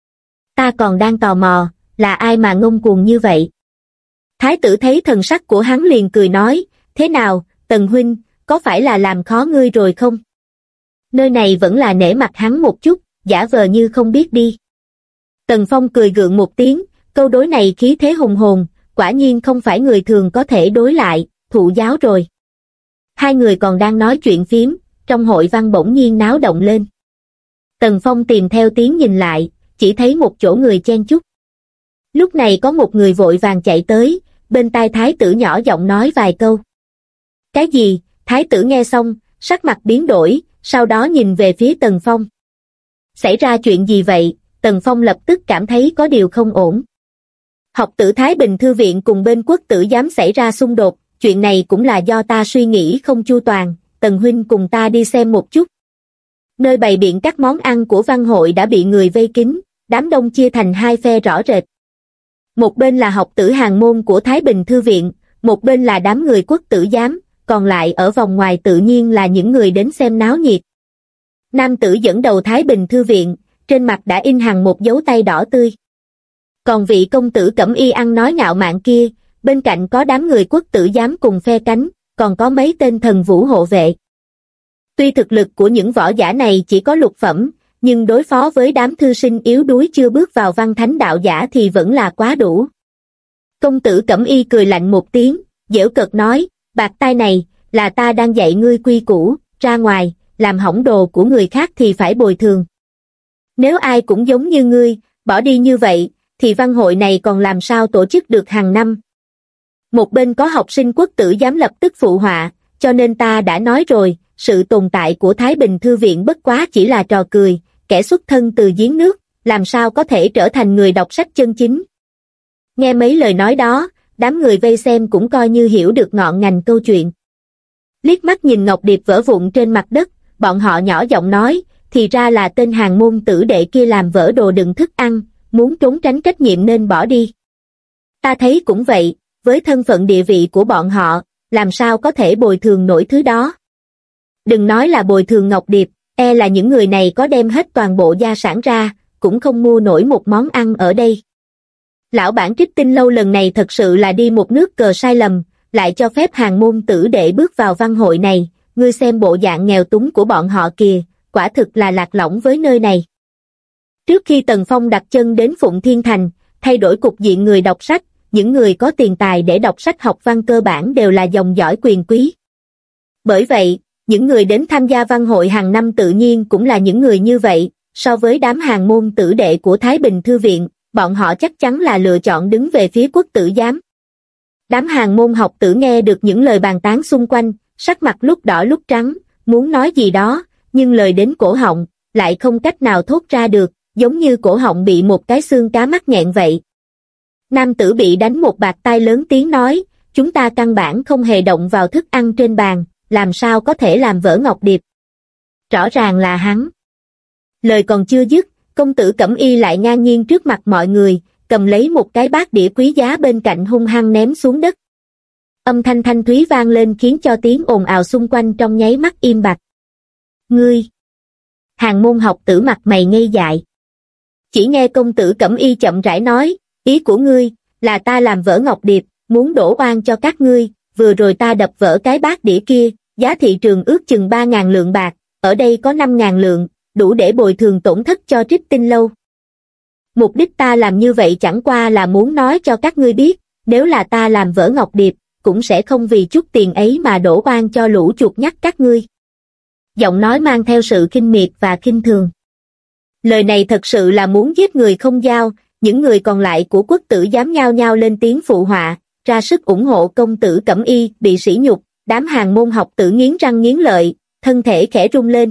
Ta còn đang tò mò, là ai mà ngông cuồng như vậy? Thái tử thấy thần sắc của hắn liền cười nói, thế nào, Tần huynh, có phải là làm khó ngươi rồi không? Nơi này vẫn là nể mặt hắn một chút, giả vờ như không biết đi. Tần Phong cười gượng một tiếng, câu đối này khí thế hùng hồn, quả nhiên không phải người thường có thể đối lại, thụ giáo rồi. Hai người còn đang nói chuyện phiếm, trong hội văn bỗng nhiên náo động lên. Tần Phong tìm theo tiếng nhìn lại, chỉ thấy một chỗ người chen chúc. Lúc này có một người vội vàng chạy tới, bên tai thái tử nhỏ giọng nói vài câu. Cái gì? Thái tử nghe xong, sắc mặt biến đổi, sau đó nhìn về phía Tần Phong. Xảy ra chuyện gì vậy? Tần Phong lập tức cảm thấy có điều không ổn. Học tử Thái Bình Thư Viện cùng bên Quốc tử giám xảy ra xung đột, chuyện này cũng là do ta suy nghĩ không chu toàn, Tần huynh cùng ta đi xem một chút. Nơi bày biện các món ăn của văn hội đã bị người vây kín, đám đông chia thành hai phe rõ rệt. Một bên là học tử hàng môn của Thái Bình Thư Viện, một bên là đám người Quốc tử giám, còn lại ở vòng ngoài tự nhiên là những người đến xem náo nhiệt. Nam tử dẫn đầu Thái Bình Thư Viện, trên mặt đã in hằn một dấu tay đỏ tươi. Còn vị công tử cẩm y ăn nói ngạo mạn kia, bên cạnh có đám người Quốc tử giám cùng phe cánh, còn có mấy tên thần vũ hộ vệ. Tuy thực lực của những võ giả này chỉ có lục phẩm, nhưng đối phó với đám thư sinh yếu đuối chưa bước vào văn thánh đạo giả thì vẫn là quá đủ. Công tử cẩm y cười lạnh một tiếng, giễu cợt nói, bạc tai này, là ta đang dạy ngươi quy củ, ra ngoài, làm hỏng đồ của người khác thì phải bồi thường. Nếu ai cũng giống như ngươi, bỏ đi như vậy, thì văn hội này còn làm sao tổ chức được hàng năm. Một bên có học sinh Quốc tử giám lập tức phụ họa, cho nên ta đã nói rồi, sự tồn tại của Thái Bình Thư Viện bất quá chỉ là trò cười, kẻ xuất thân từ giếng nước, làm sao có thể trở thành người đọc sách chân chính. Nghe mấy lời nói đó, đám người vây xem cũng coi như hiểu được ngọn ngành câu chuyện. Liếc mắt nhìn ngọc điệp vỡ vụn trên mặt đất, bọn họ nhỏ giọng nói, thì ra là tên hàng môn tử đệ kia làm vỡ đồ đựng thức ăn, muốn trốn tránh trách nhiệm nên bỏ đi. Ta thấy cũng vậy, với thân phận địa vị của bọn họ, làm sao có thể bồi thường nổi thứ đó. Đừng nói là bồi thường ngọc điệp, e là những người này có đem hết toàn bộ gia sản ra, cũng không mua nổi một món ăn ở đây. Lão bản Trích Tinh Lâu lần này thật sự là đi một nước cờ sai lầm, lại cho phép hàng môn tử đệ bước vào văn hội này, ngươi xem bộ dạng nghèo túng của bọn họ kìa, quả thực là lạc lõng với nơi này. Trước khi Tần Phong đặt chân đến Phụng Thiên Thành, thay đổi cục diện người đọc sách, những người có tiền tài để đọc sách học văn cơ bản đều là dòng dõi quyền quý. Bởi vậy, những người đến tham gia văn hội hàng năm tự nhiên cũng là những người như vậy, so với đám hàng môn tử đệ của Thái Bình Thư Viện, bọn họ chắc chắn là lựa chọn đứng về phía Quốc tử giám. Đám hàng môn học tử nghe được những lời bàn tán xung quanh, sắc mặt lúc đỏ lúc trắng, muốn nói gì đó, nhưng lời đến cổ họng, lại không cách nào thốt ra được, giống như cổ họng bị một cái xương cá mắc nghẹn vậy. Nam tử bị đánh một bạt tai lớn tiếng nói, chúng ta căn bản không hề động vào thức ăn trên bàn, làm sao có thể làm vỡ ngọc điệp. Rõ ràng là hắn. Lời còn chưa dứt, công tử cẩm y lại ngang nhiên trước mặt mọi người, cầm lấy một cái bát đĩa quý giá bên cạnh hung hăng ném xuống đất. Âm thanh thanh thúy vang lên khiến cho tiếng ồn ào xung quanh trong nháy mắt im bặt. Ngươi! Hàng môn học tử mặt mày ngây dại. Chỉ nghe công tử cẩm y chậm rãi nói, ý của ngươi, là ta làm vỡ ngọc điệp, muốn đổ oan cho các ngươi, vừa rồi ta đập vỡ cái bát đĩa kia, giá thị trường ước chừng 3.000 lượng bạc, ở đây có 5.000 lượng, đủ để bồi thường tổn thất cho Trích Tinh Lâu. Mục đích ta làm như vậy chẳng qua là muốn nói cho các ngươi biết, nếu là ta làm vỡ ngọc điệp, cũng sẽ không vì chút tiền ấy mà đổ oan cho lũ chuột nhắt các ngươi. Giọng nói mang theo sự khinh miệt và khinh thường. Lời này thật sự là muốn giết người không dao, những người còn lại của Quốc tử giám nhao nhao lên tiếng phụ họa, ra sức ủng hộ công tử cẩm y bị sỉ nhục, đám hàng môn học tử nghiến răng nghiến lợi, thân thể khẽ rung lên.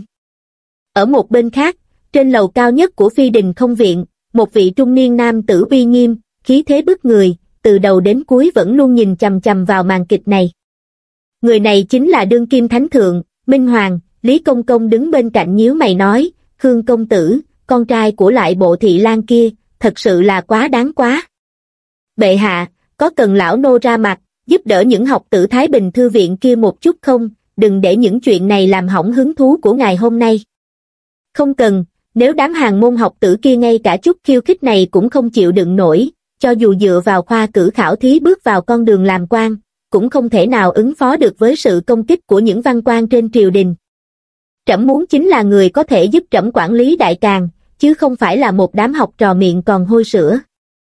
Ở một bên khác, trên lầu cao nhất của Phi Đình Không Viện, một vị trung niên nam tử uy nghiêm, khí thế bức người, từ đầu đến cuối vẫn luôn nhìn chằm chằm vào màn kịch này. Người này chính là đương kim thánh thượng, Minh Hoàng. Lý Công Công đứng bên cạnh nhíu mày nói, Khương công tử, con trai của lại bộ thị lang kia, thật sự là quá đáng quá. Bệ hạ, có cần lão nô ra mặt, giúp đỡ những học tử Thái Bình Thư Viện kia một chút không, đừng để những chuyện này làm hỏng hứng thú của ngài hôm nay. Không cần, nếu đám hàng môn học tử kia ngay cả chút khiêu khích này cũng không chịu đựng nổi, cho dù dựa vào khoa cử khảo thí bước vào con đường làm quan, cũng không thể nào ứng phó được với sự công kích của những văn quan trên triều đình. Trẫm muốn chính là người có thể giúp trẫm quản lý đại càn, chứ không phải là một đám học trò miệng còn hôi sữa.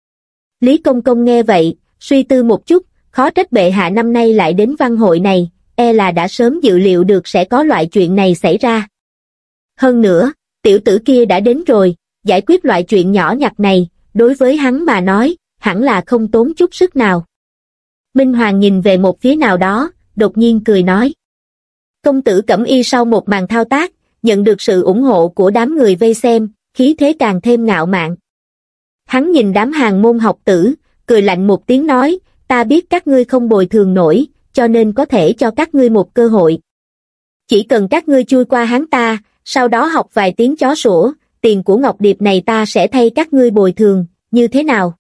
Lý Công Công nghe vậy, suy tư một chút, khó trách bệ hạ năm nay lại đến văn hội này, e là đã sớm dự liệu được sẽ có loại chuyện này xảy ra. Hơn nữa, tiểu tử kia đã đến rồi, giải quyết loại chuyện nhỏ nhặt này, đối với hắn mà nói, hẳn là không tốn chút sức nào. Minh Hoàng nhìn về một phía nào đó, đột nhiên cười nói. Công tử Cẩm Y sau một màn thao tác, nhận được sự ủng hộ của đám người vây xem, khí thế càng thêm ngạo mạn. Hắn nhìn đám hàng môn học tử, cười lạnh một tiếng nói, ta biết các ngươi không bồi thường nổi, cho nên có thể cho các ngươi một cơ hội. Chỉ cần các ngươi chui qua hắn ta, sau đó học vài tiếng chó sủa, tiền của Ngọc Điệp này ta sẽ thay các ngươi bồi thường, như thế nào?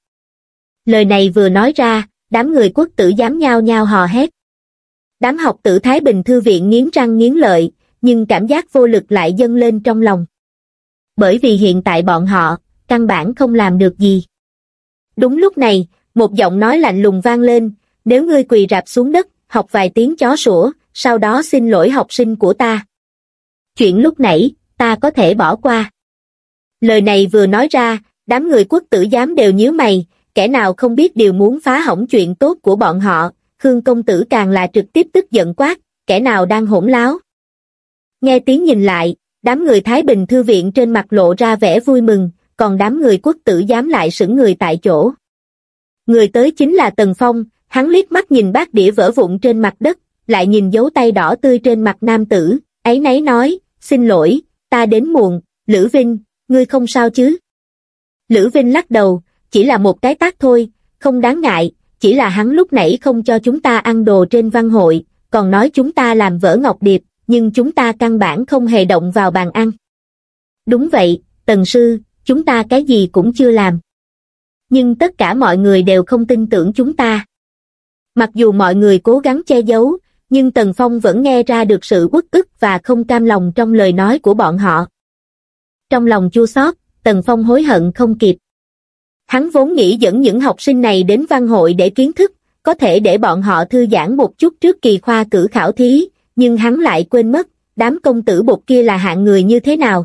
Lời này vừa nói ra, đám người Quốc tử giám nhao nhao hò hét. Đám học tử Thái Bình Thư viện nghiến răng nghiến lợi, nhưng cảm giác vô lực lại dâng lên trong lòng. Bởi vì hiện tại bọn họ, căn bản không làm được gì. Đúng lúc này, một giọng nói lạnh lùng vang lên, nếu ngươi quỳ rạp xuống đất, học vài tiếng chó sủa, sau đó xin lỗi học sinh của ta. Chuyện lúc nãy, ta có thể bỏ qua. Lời này vừa nói ra, đám người Quốc tử giám đều nhíu mày, kẻ nào không biết điều muốn phá hỏng chuyện tốt của bọn họ, Khương công tử càng là trực tiếp tức giận quát, kẻ nào đang hỗn láo. Nghe tiếng nhìn lại, đám người Thái Bình Thư viện trên mặt lộ ra vẻ vui mừng, còn đám người Quốc tử giám lại sững người tại chỗ. Người tới chính là Tần Phong, hắn liếc mắt nhìn bát đĩa vỡ vụn trên mặt đất, lại nhìn dấu tay đỏ tươi trên mặt nam tử, áy náy nói, xin lỗi, ta đến muộn, Lữ Vinh, ngươi không sao chứ? Lữ Vinh lắc đầu, chỉ là một cái tát thôi, không đáng ngại, chỉ là hắn lúc nãy không cho chúng ta ăn đồ trên văn hội, còn nói chúng ta làm vỡ Ngọc Điệp, nhưng chúng ta căn bản không hề động vào bàn ăn. Đúng vậy, Tần sư, chúng ta cái gì cũng chưa làm. Nhưng tất cả mọi người đều không tin tưởng chúng ta. Mặc dù mọi người cố gắng che giấu, nhưng Tần Phong vẫn nghe ra được sự uất ức và không cam lòng trong lời nói của bọn họ. Trong lòng chua xót, Tần Phong hối hận không kịp. Hắn vốn nghĩ dẫn những học sinh này đến văn hội để kiến thức, có thể để bọn họ thư giãn một chút trước kỳ khoa cử khảo thí, nhưng hắn lại quên mất, đám công tử bột kia là hạng người như thế nào.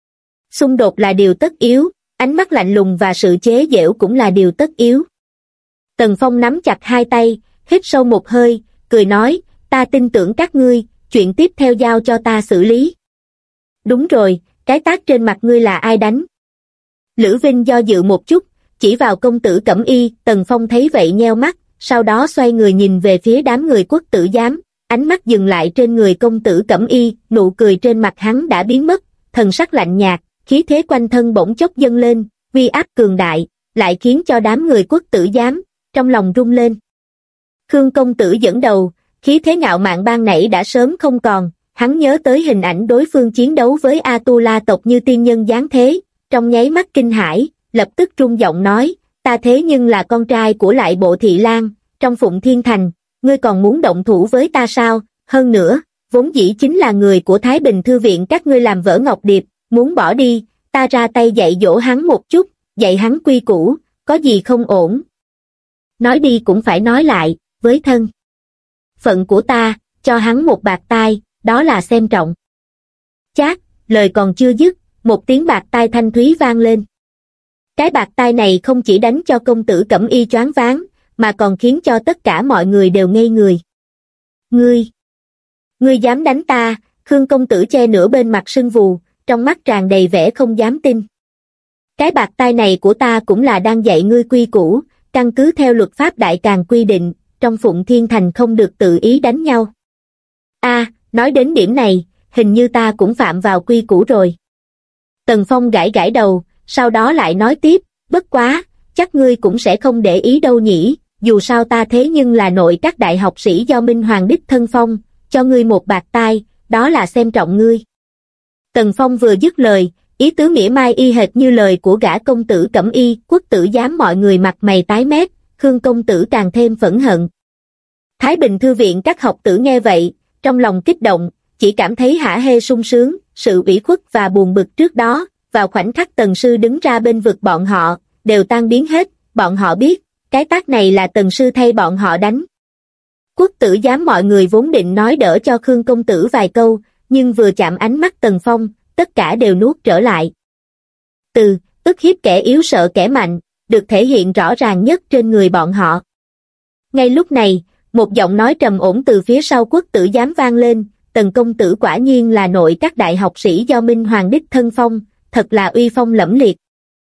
Xung đột là điều tất yếu, ánh mắt lạnh lùng và sự chế giễu cũng là điều tất yếu. Tần Phong nắm chặt hai tay, hít sâu một hơi, cười nói, ta tin tưởng các ngươi, chuyện tiếp theo giao cho ta xử lý. Đúng rồi, cái tát trên mặt ngươi là ai đánh? Lữ Vinh do dự một chút, chỉ vào công tử Cẩm Y, Tần Phong thấy vậy nheo mắt, sau đó xoay người nhìn về phía đám người Quốc tử giám, ánh mắt dừng lại trên người công tử Cẩm Y, nụ cười trên mặt hắn đã biến mất, thần sắc lạnh nhạt, khí thế quanh thân bỗng chốc dâng lên, uy áp cường đại, lại khiến cho đám người Quốc tử giám, trong lòng rung lên. Khương công tử dẫn đầu, khí thế ngạo mạn ban nãy đã sớm không còn, hắn nhớ tới hình ảnh đối phương chiến đấu với A-tu-la tộc như tiên nhân giáng thế, trong nháy mắt kinh hãi, lập tức rung giọng nói, ta thế nhưng là con trai của Lại Bộ Thị Lang, trong Phụng Thiên Thành, ngươi còn muốn động thủ với ta sao? Hơn nữa, vốn dĩ chính là người của Thái Bình Thư viện các ngươi làm vỡ Ngọc Điệp, muốn bỏ đi, ta ra tay dạy dỗ hắn một chút, dạy hắn quy củ, có gì không ổn. Nói đi cũng phải nói lại, với thân phận của ta, cho hắn một bạt tai, đó là xem trọng. Chát, lời còn chưa dứt, một tiếng bạt tai thanh thúy vang lên. Cái bạt tai này không chỉ đánh cho công tử Cẩm Y choáng váng, mà còn khiến cho tất cả mọi người đều ngây người. Ngươi dám đánh ta? Khương công tử che nửa bên mặt sưng vù, trong mắt tràn đầy vẻ không dám tin. Cái bạt tai này của ta cũng là đang dạy ngươi quy củ, căn cứ theo luật pháp đại càn quy định, trong Phụng Thiên Thành không được tự ý đánh nhau. Nói đến điểm này, hình như ta cũng phạm vào quy củ rồi. Tần Phong gãi gãi đầu, sau đó lại nói tiếp, bất quá, chắc ngươi cũng sẽ không để ý đâu nhỉ, dù sao ta thế nhưng là nội các đại học sĩ do Minh Hoàng đích thân phong, cho ngươi một bạt tai, đó là xem trọng ngươi. Tần Phong vừa dứt lời, ý tứ mỉa mai y hệt như lời của gã công tử Cẩm Y, Quốc tử giám mọi người mặt mày tái mét, Khương công tử càng thêm phẫn hận. Thái Bình Thư viện các học tử nghe vậy, trong lòng kích động, chỉ cảm thấy hả hê sung sướng, sự ủy khuất và buồn bực trước đó, vào khoảnh khắc Tần sư đứng ra bên vực bọn họ, đều tan biến hết, bọn họ biết, cái tát này là Tần sư thay bọn họ đánh. Quốc tử giám mọi người vốn định nói đỡ cho Khương công tử vài câu, nhưng vừa chạm ánh mắt Tần Phong, tất cả đều nuốt trở lại. Ức hiếp kẻ yếu sợ kẻ mạnh, được thể hiện rõ ràng nhất trên người bọn họ. Ngay lúc này, một giọng nói trầm ổn từ phía sau Quốc tử giám vang lên, Tần công tử quả nhiên là nội các đại học sĩ do Minh Hoàng đích thân phong, thật là uy phong lẫm liệt.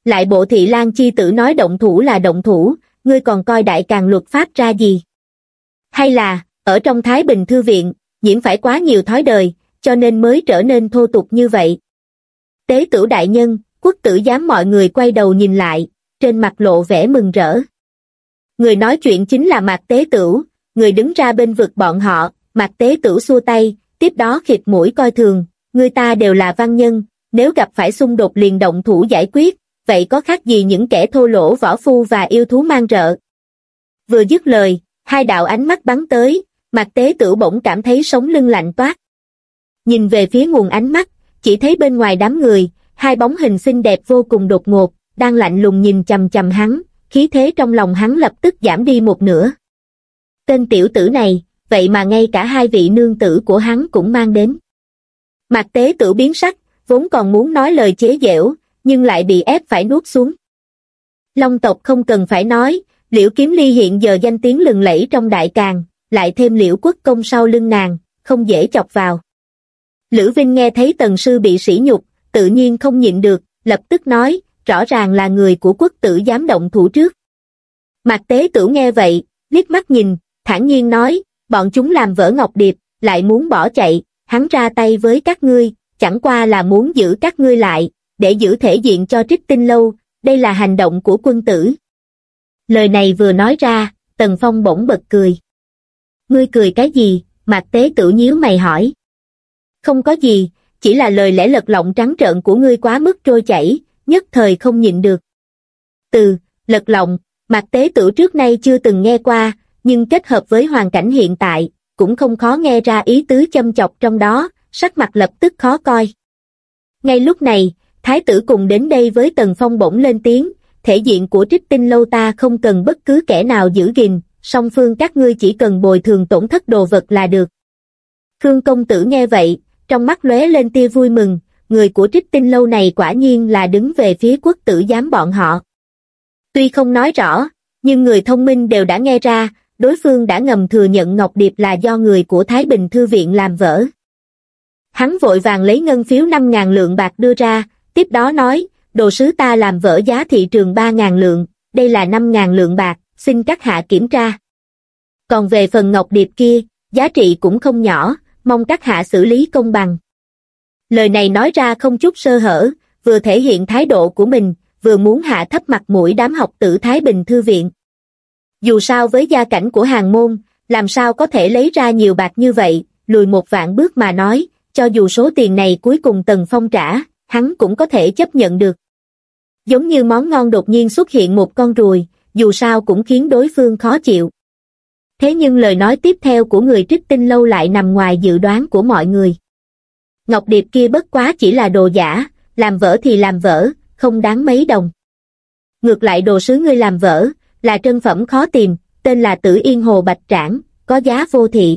Lại bộ Thị Lang chi tử nói động thủ là động thủ, ngươi còn coi đại càn luật pháp ra gì? Hay là, ở trong Thái Bình Thư viện, nhiễm phải quá nhiều thói đời, cho nên mới trở nên thô tục như vậy? Tế Tửu đại nhân, Quốc tử giám mọi người quay đầu nhìn lại, trên mặt lộ vẻ mừng rỡ. Người nói chuyện chính là Mạc Tế Tửu, người đứng ra bên vực bọn họ. Mạc Tế Tửu xua tay, tiếp đó khịt mũi coi thường, người ta đều là văn nhân, nếu gặp phải xung đột liền động thủ giải quyết, vậy có khác gì những kẻ thô lỗ võ phu và yêu thú mang rợ. Vừa dứt lời, hai đạo ánh mắt bắn tới, Mạc Tế Tửu bỗng cảm thấy sống lưng lạnh toát. Nhìn về phía nguồn ánh mắt, chỉ thấy bên ngoài đám người, hai bóng hình xinh đẹp vô cùng đột ngột, đang lạnh lùng nhìn chằm chằm hắn, khí thế trong lòng hắn lập tức giảm đi một nửa. Tên tiểu tử này, vậy mà ngay cả hai vị nương tử của hắn cũng mang đến. Mạc Tế Tửu biến sắc, vốn còn muốn nói lời chế giễu, nhưng lại bị ép phải nuốt xuống. Long tộc không cần phải nói, Liễu Kiếm Ly hiện giờ danh tiếng lừng lẫy trong đại càn, lại thêm Liễu Quốc Công sau lưng nàng, không dễ chọc vào. Lữ Vinh nghe thấy Tần sư bị sỉ nhục, tự nhiên không nhịn được, lập tức nói, rõ ràng là người của quốc tử giám động thủ trước. Mạc Tế Tửu nghe vậy, liếc mắt nhìn, thản nhiên nói, bọn chúng làm vỡ ngọc điệp, lại muốn bỏ chạy, hắn ra tay với các ngươi, chẳng qua là muốn giữ các ngươi lại, để giữ thể diện cho Trích Tinh Lâu, đây là hành động của quân tử. Lời này vừa nói ra, Tần Phong bỗng bật cười. Ngươi cười cái gì? Mạc Tế Tửu nhíu mày hỏi. Không có gì, chỉ là lời lẽ lật lọng trắng trợn của ngươi quá mức trôi chảy, nhất thời không nhịn được. Từ lật lọng, Mạc Tế Tửu trước nay chưa từng nghe qua, nhưng kết hợp với hoàn cảnh hiện tại, cũng không khó nghe ra ý tứ châm chọc trong đó, sắc mặt lập tức khó coi. Ngay lúc này, Thái tử cùng đến đây với Tần Phong bỗng lên tiếng, thể diện của Trích Tinh Lâu ta không cần bất cứ kẻ nào giữ gìn, song phương các ngươi chỉ cần bồi thường tổn thất đồ vật là được. Khương công tử nghe vậy, trong mắt lóe lên tia vui mừng, người của Trích Tinh Lâu này quả nhiên là đứng về phía quốc tử giám bọn họ. Tuy không nói rõ, nhưng người thông minh đều đã nghe ra, đối phương đã ngầm thừa nhận Ngọc Điệp là do người của Thái Bình Thư viện làm vỡ. Hắn vội vàng lấy ngân phiếu 5.000 lượng bạc đưa ra, tiếp đó nói, đồ sứ ta làm vỡ giá thị trường 3.000 lượng, đây là 5.000 lượng bạc, xin các hạ kiểm tra. Còn về phần Ngọc Điệp kia, giá trị cũng không nhỏ, mong các hạ xử lý công bằng. Lời này nói ra không chút sơ hở, vừa thể hiện thái độ của mình, vừa muốn hạ thấp mặt mũi đám học tử Thái Bình Thư viện. Dù sao với gia cảnh của Hàn môn, làm sao có thể lấy ra nhiều bạc như vậy, lùi một vạn bước mà nói, cho dù số tiền này cuối cùng Tần Phong trả, hắn cũng có thể chấp nhận được. Giống như món ngon đột nhiên xuất hiện một con ruồi, dù sao cũng khiến đối phương khó chịu. Thế nhưng lời nói tiếp theo của người Trích Tinh Lâu lại nằm ngoài dự đoán của mọi người. Ngọc Điệp kia bất quá chỉ là đồ giả, làm vỡ thì làm vỡ, không đáng mấy đồng. Ngược lại đồ sứ ngươi làm vỡ, là trân phẩm khó tìm, tên là Tử Yên Hồ Bạch Trảng, có giá vô thị.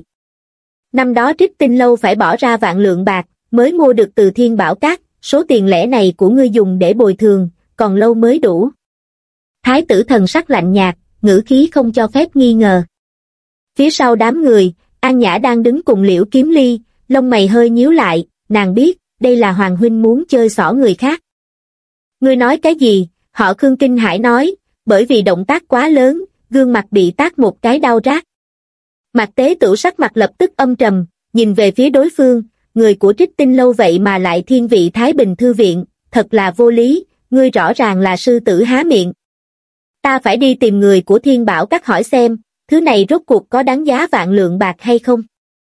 Năm đó Trích Tinh Lâu phải bỏ ra vạn lượng bạc, mới mua được từ Thiên Bảo Các, số tiền lẻ này của ngươi dùng để bồi thường, còn lâu mới đủ. Thái tử thần sắc lạnh nhạt, ngữ khí không cho phép nghi ngờ. Phía sau đám người, An Nhã đang đứng cùng Liễu Kiếm Ly, lông mày hơi nhíu lại, nàng biết, đây là Hoàng huynh muốn chơi xỏ người khác. Ngươi nói cái gì? Họ Khương kinh hãi nói, bởi vì động tác quá lớn, gương mặt bị tát một cái đau rát. Mạc Tế Tửu sắc mặt lập tức âm trầm, nhìn về phía đối phương, người của Trích Tinh Lâu vậy mà lại thiên vị Thái Bình Thư viện, thật là vô lý, ngươi rõ ràng là sư tử há miệng. Ta phải đi tìm người của Thiên Bảo Các hỏi xem, thứ này rốt cuộc có đáng giá vạn lượng bạc hay không?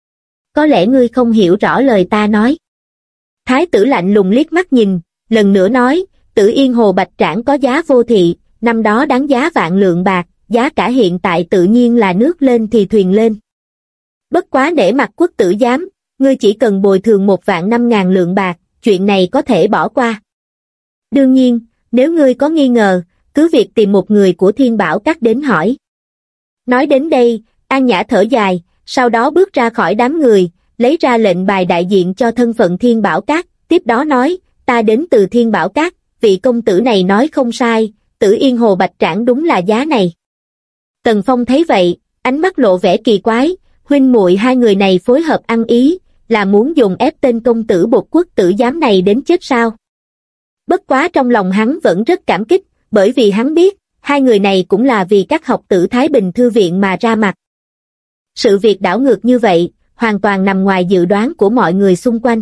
Có lẽ ngươi không hiểu rõ lời ta nói. Thái tử lạnh lùng liếc mắt nhìn, lần nữa nói, Tử Yên Hồ Bạch Trảng có giá vô thị, năm đó đáng giá vạn lượng bạc, giá cả hiện tại tự nhiên là nước lên thì thuyền lên. Bất quá để mặt quốc tử giám, ngươi chỉ cần bồi thường 1.500.000 lượng bạc, chuyện này có thể bỏ qua. Đương nhiên, nếu ngươi có nghi ngờ, cứ việc tìm một người của Thiên Bảo Các đến hỏi. Nói đến đây, An Nhã thở dài, sau đó bước ra khỏi đám người, lấy ra lệnh bài đại diện cho thân phận Thiên Bảo Các, tiếp đó nói, ta đến từ Thiên Bảo Các, vị công tử này nói không sai, Tử Yên Hồ Bạch Trảng đúng là giá này. Tần Phong thấy vậy, ánh mắt lộ vẻ kỳ quái, huynh muội hai người này phối hợp ăn ý, là muốn dùng ép tên công tử bột quốc tử giám này đến chết sao? Bất quá trong lòng hắn vẫn rất cảm kích, bởi vì hắn biết, hai người này cũng là vì các học tử Thái Bình Thư viện mà ra mặt. Sự việc đảo ngược như vậy, hoàn toàn nằm ngoài dự đoán của mọi người xung quanh.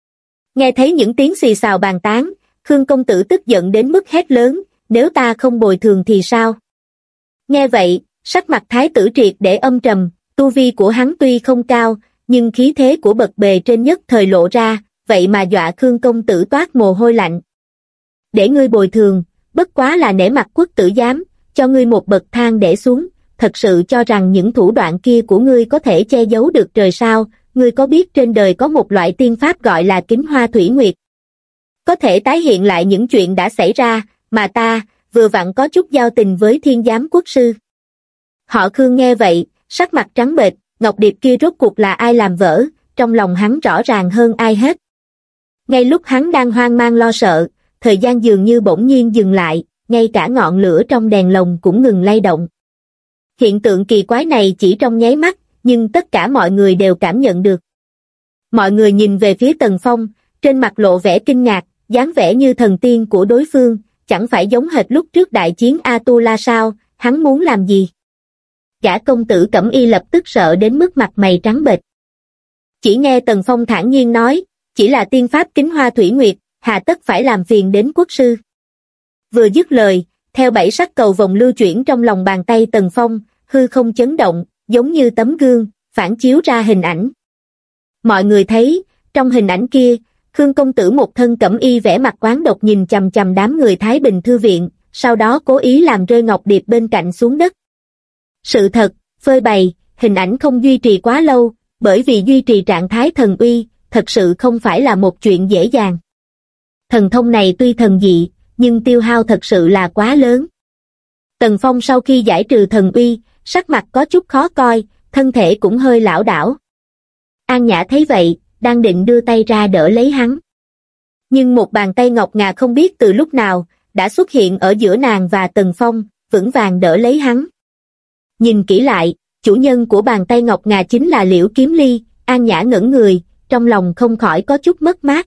Nghe thấy những tiếng xì xào bàn tán, Khương công tử tức giận đến mức hét lớn, nếu ta không bồi thường thì sao? Nghe vậy, sắc mặt thái tử triệt để âm trầm, tu vi của hắn tuy không cao, nhưng khí thế của bậc bề trên nhất thời lộ ra, vậy mà dọa Khương công tử toát mồ hôi lạnh. Để ngươi bồi thường, bất quá là nể mặt quốc tử giám, cho ngươi một bậc thang để xuống, thật sự cho rằng những thủ đoạn kia của ngươi có thể che giấu được trời sao? Ngươi có biết trên đời có một loại tiên pháp gọi là kính hoa thủy nguyệt, có thể tái hiện lại những chuyện đã xảy ra, mà ta, vừa vặn có chút giao tình với thiên giám quốc sư. Họ Khương nghe vậy, sắc mặt trắng bệch, ngọc điệp kia rốt cuộc là ai làm vỡ, trong lòng hắn rõ ràng hơn ai hết. Ngay lúc hắn đang hoang mang lo sợ, thời gian dường như bỗng nhiên dừng lại, ngay cả ngọn lửa trong đèn lồng cũng ngừng lay động. Hiện tượng kỳ quái này chỉ trong nháy mắt, nhưng tất cả mọi người đều cảm nhận được. Mọi người nhìn về phía Tần Phong, trên mặt lộ vẻ kinh ngạc, dáng vẻ như thần tiên của đối phương, chẳng phải giống hệt lúc trước đại chiến Atula sao, hắn muốn làm gì? Gã công tử Cẩm Y lập tức sợ đến mức mặt mày trắng bệch. Chỉ nghe Tần Phong thản nhiên nói, chỉ là tiên pháp kính hoa thủy nguyệt, hà tất phải làm phiền đến quốc sư. Vừa dứt lời, theo bảy sắc cầu vồng lưu chuyển trong lòng bàn tay Tần Phong, hư không chấn động, giống như tấm gương, phản chiếu ra hình ảnh. Mọi người thấy, trong hình ảnh kia, Khương công tử một thân cẩm y vẻ mặt oán độc nhìn chằm chằm đám người Thái Bình Thư viện, sau đó cố ý làm rơi ngọc điệp bên cạnh xuống đất. Sự thật, phơi bày, hình ảnh không duy trì quá lâu, bởi vì duy trì trạng thái thần uy, thật sự không phải là một chuyện dễ dàng. Thần thông này tuy thần dị, nhưng tiêu hao thật sự là quá lớn. Tần Phong sau khi giải trừ thần uy, sắc mặt có chút khó coi, thân thể cũng hơi lảo đảo. An Nhã thấy vậy, đang định đưa tay ra đỡ lấy hắn. Nhưng một bàn tay ngọc ngà không biết từ lúc nào, đã xuất hiện ở giữa nàng và Tần Phong, vững vàng đỡ lấy hắn. Nhìn kỹ lại, chủ nhân của bàn tay ngọc ngà chính là Liễu Kiếm Ly. An Nhã ngẩn người, trong lòng không khỏi có chút mất mát.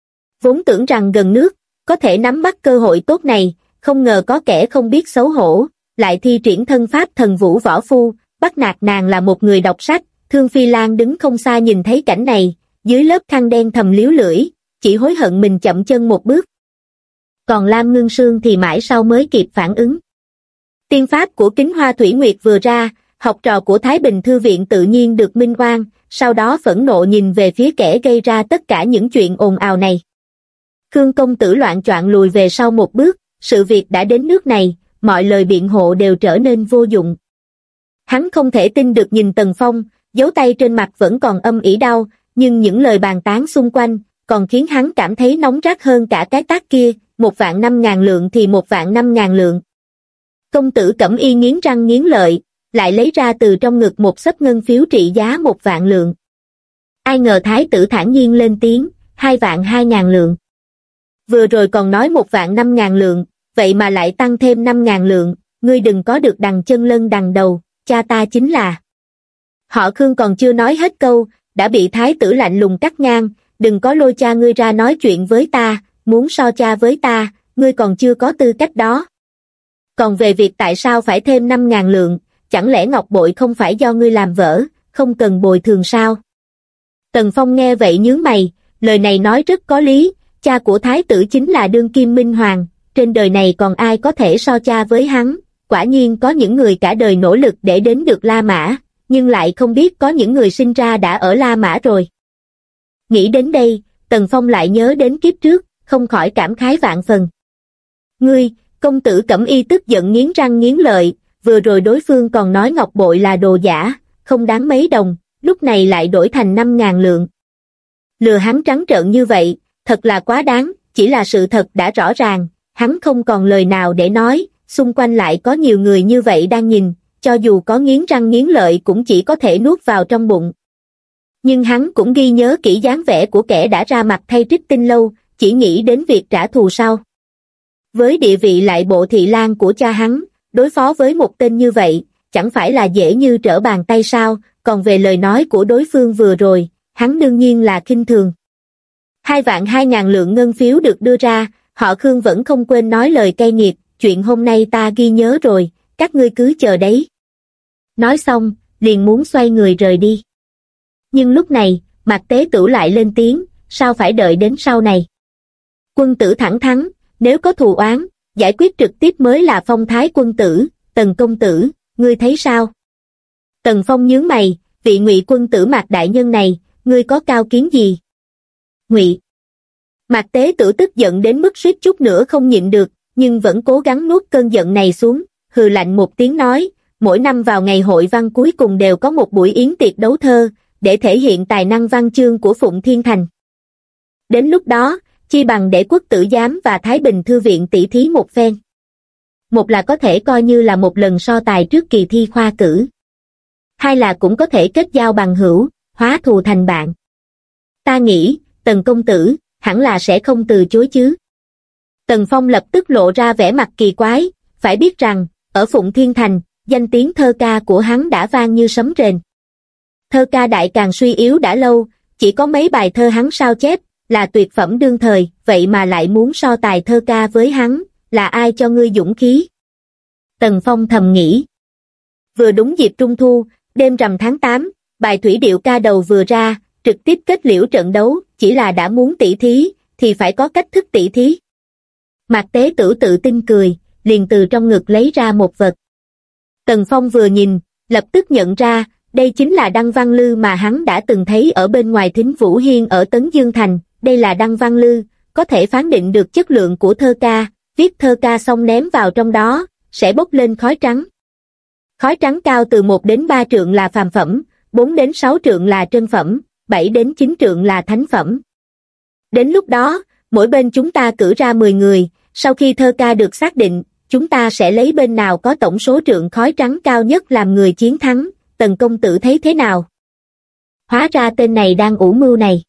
Vốn tưởng rằng gần nước, có thể nắm bắt cơ hội tốt này, không ngờ có kẻ không biết xấu hổ, lại thi triển thân pháp thần vũ võ phu, bắt nạt nàng là một người đọc sách. Thương Phi Lan đứng không xa nhìn thấy cảnh này, dưới lớp khăn đen thầm liếu lưỡi, chỉ hối hận mình chậm chân một bước. Còn Lam Ngưng Sương thì mãi sau mới kịp phản ứng. Tiên pháp của kính hoa thủy nguyệt vừa ra, học trò của Thái Bình Thư viện tự nhiên được minh oan, sau đó phẫn nộ nhìn về phía kẻ gây ra tất cả những chuyện ồn ào này. Khương công tử loạng choạng lùi về sau một bước, sự việc đã đến nước này, mọi lời biện hộ đều trở nên vô dụng. Hắn không thể tin được nhìn Tần Phong, dấu tay trên mặt vẫn còn âm ỉ đau, nhưng những lời bàn tán xung quanh còn khiến hắn cảm thấy nóng rát hơn cả cái tát kia, 1.500.000 lượng thì 1.500.000 lượng. Công tử Cẩm Y nghiến răng nghiến lợi, lại lấy ra từ trong ngực một xấp ngân phiếu trị giá 1.000 lượng. Ai ngờ thái tử thản nhiên lên tiếng, 2.200.000 lượng. Vừa rồi còn nói 1.500.000 lượng, vậy mà lại tăng thêm 5.000 lượng, ngươi đừng có được đằng chân lân đằng đầu, cha ta chính là. Họ Khương còn chưa nói hết câu, đã bị thái tử lạnh lùng cắt ngang, đừng có lôi cha ngươi ra nói chuyện với ta, muốn so cha với ta, ngươi còn chưa có tư cách đó. Còn về việc tại sao phải thêm 5.000 lượng, chẳng lẽ ngọc bội không phải do ngươi làm vỡ, không cần bồi thường sao? Tần Phong nghe vậy nhướng mày, lời này nói rất có lý, cha của thái tử chính là đương kim minh hoàng, trên đời này còn ai có thể so cha với hắn, quả nhiên có những người cả đời nỗ lực để đến được La Mã, nhưng lại không biết có những người sinh ra đã ở La Mã rồi. Nghĩ đến đây, Tần Phong lại nhớ đến kiếp trước, không khỏi cảm khái vạn phần. Ngươi, công tử Cẩm Y tức giận nghiến răng nghiến lợi, vừa rồi đối phương còn nói ngọc bội là đồ giả, không đáng mấy đồng, lúc này lại đổi thành 5.000 lượng. Lừa hắn trắng trợn như vậy, thật là quá đáng, chỉ là sự thật đã rõ ràng, hắn không còn lời nào để nói, xung quanh lại có nhiều người như vậy đang nhìn, cho dù có nghiến răng nghiến lợi cũng chỉ có thể nuốt vào trong bụng. Nhưng hắn cũng ghi nhớ kỹ dáng vẻ của kẻ đã ra mặt thay Trích Tinh Lâu, chỉ nghĩ đến việc trả thù sau. Với địa vị lại bộ thị lang của cha hắn, đối phó với một tên như vậy, chẳng phải là dễ như trở bàn tay sao, còn về lời nói của đối phương vừa rồi, hắn đương nhiên là khinh thường. 2.200.000 lượng ngân phiếu được đưa ra, Họ Khương vẫn không quên nói lời cay nghiệt, chuyện hôm nay ta ghi nhớ rồi, các ngươi cứ chờ đấy. Nói xong, liền muốn xoay người rời đi. Nhưng lúc này, Mạc Tế Tửu lại lên tiếng, sao phải đợi đến sau này? Quân tử thẳng thắn, nếu có thù oán, giải quyết trực tiếp mới là phong thái quân tử. Tần công tử, ngươi thấy sao? Tần Phong nhướng mày, vị Ngụy quân tử Mạc đại nhân này, ngươi có cao kiến gì? Ngụy. Mạc Tế Tửu tức giận đến mức suýt chút nữa không nhịn được, nhưng vẫn cố gắng nuốt cơn giận này xuống, hừ lạnh một tiếng nói, mỗi năm vào ngày hội văn cuối cùng đều có một buổi yến tiệc đấu thơ, để thể hiện tài năng văn chương của Phụng Thiên Thành. Đến lúc đó, chi bằng để Quốc tử giám và Thái Bình Thư viện tỉ thí một phen. Một là có thể coi như là một lần so tài trước kỳ thi khoa cử. Hai là cũng có thể kết giao bằng hữu, hóa thù thành bạn. Ta nghĩ, Tần công tử, hẳn là sẽ không từ chối chứ. Tần Phong lập tức lộ ra vẻ mặt kỳ quái, phải biết rằng, ở Phụng Thiên Thành, danh tiếng thơ ca của hắn đã vang như sấm rền. Thơ ca đại càng suy yếu đã lâu, chỉ có mấy bài thơ hắn sao chép, là tuyệt phẩm đương thời, vậy mà lại muốn so tài thơ ca với hắn, là ai cho ngươi dũng khí? Tần Phong thầm nghĩ. Vừa đúng dịp Trung Thu, đêm rằm tháng 8, bài thủy điệu ca đầu vừa ra, trực tiếp kết liễu trận đấu, chỉ là đã muốn tỉ thí, thì phải có cách thức tỉ thí. Mạc Tế Tửu tự tin cười, liền từ trong ngực lấy ra một vật. Tần Phong vừa nhìn, lập tức nhận ra, đây chính là Đăng Văn Lư mà hắn đã từng thấy ở bên ngoài Thính Vũ Hiên ở Tấn Dương Thành. Đây là Đăng Văn Lư, có thể phán định được chất lượng của thơ ca, viết thơ ca xong ném vào trong đó, sẽ bốc lên khói trắng. Khói trắng cao từ 1 đến 3 trượng là phàm phẩm, 4 đến 6 trượng là trân phẩm, 7 đến 9 trượng là thánh phẩm. Đến lúc đó, mỗi bên chúng ta cử ra 10 người, sau khi thơ ca được xác định, chúng ta sẽ lấy bên nào có tổng số trượng khói trắng cao nhất làm người chiến thắng. Tần công tử thấy thế nào? Hóa ra tên này đang ủ mưu này.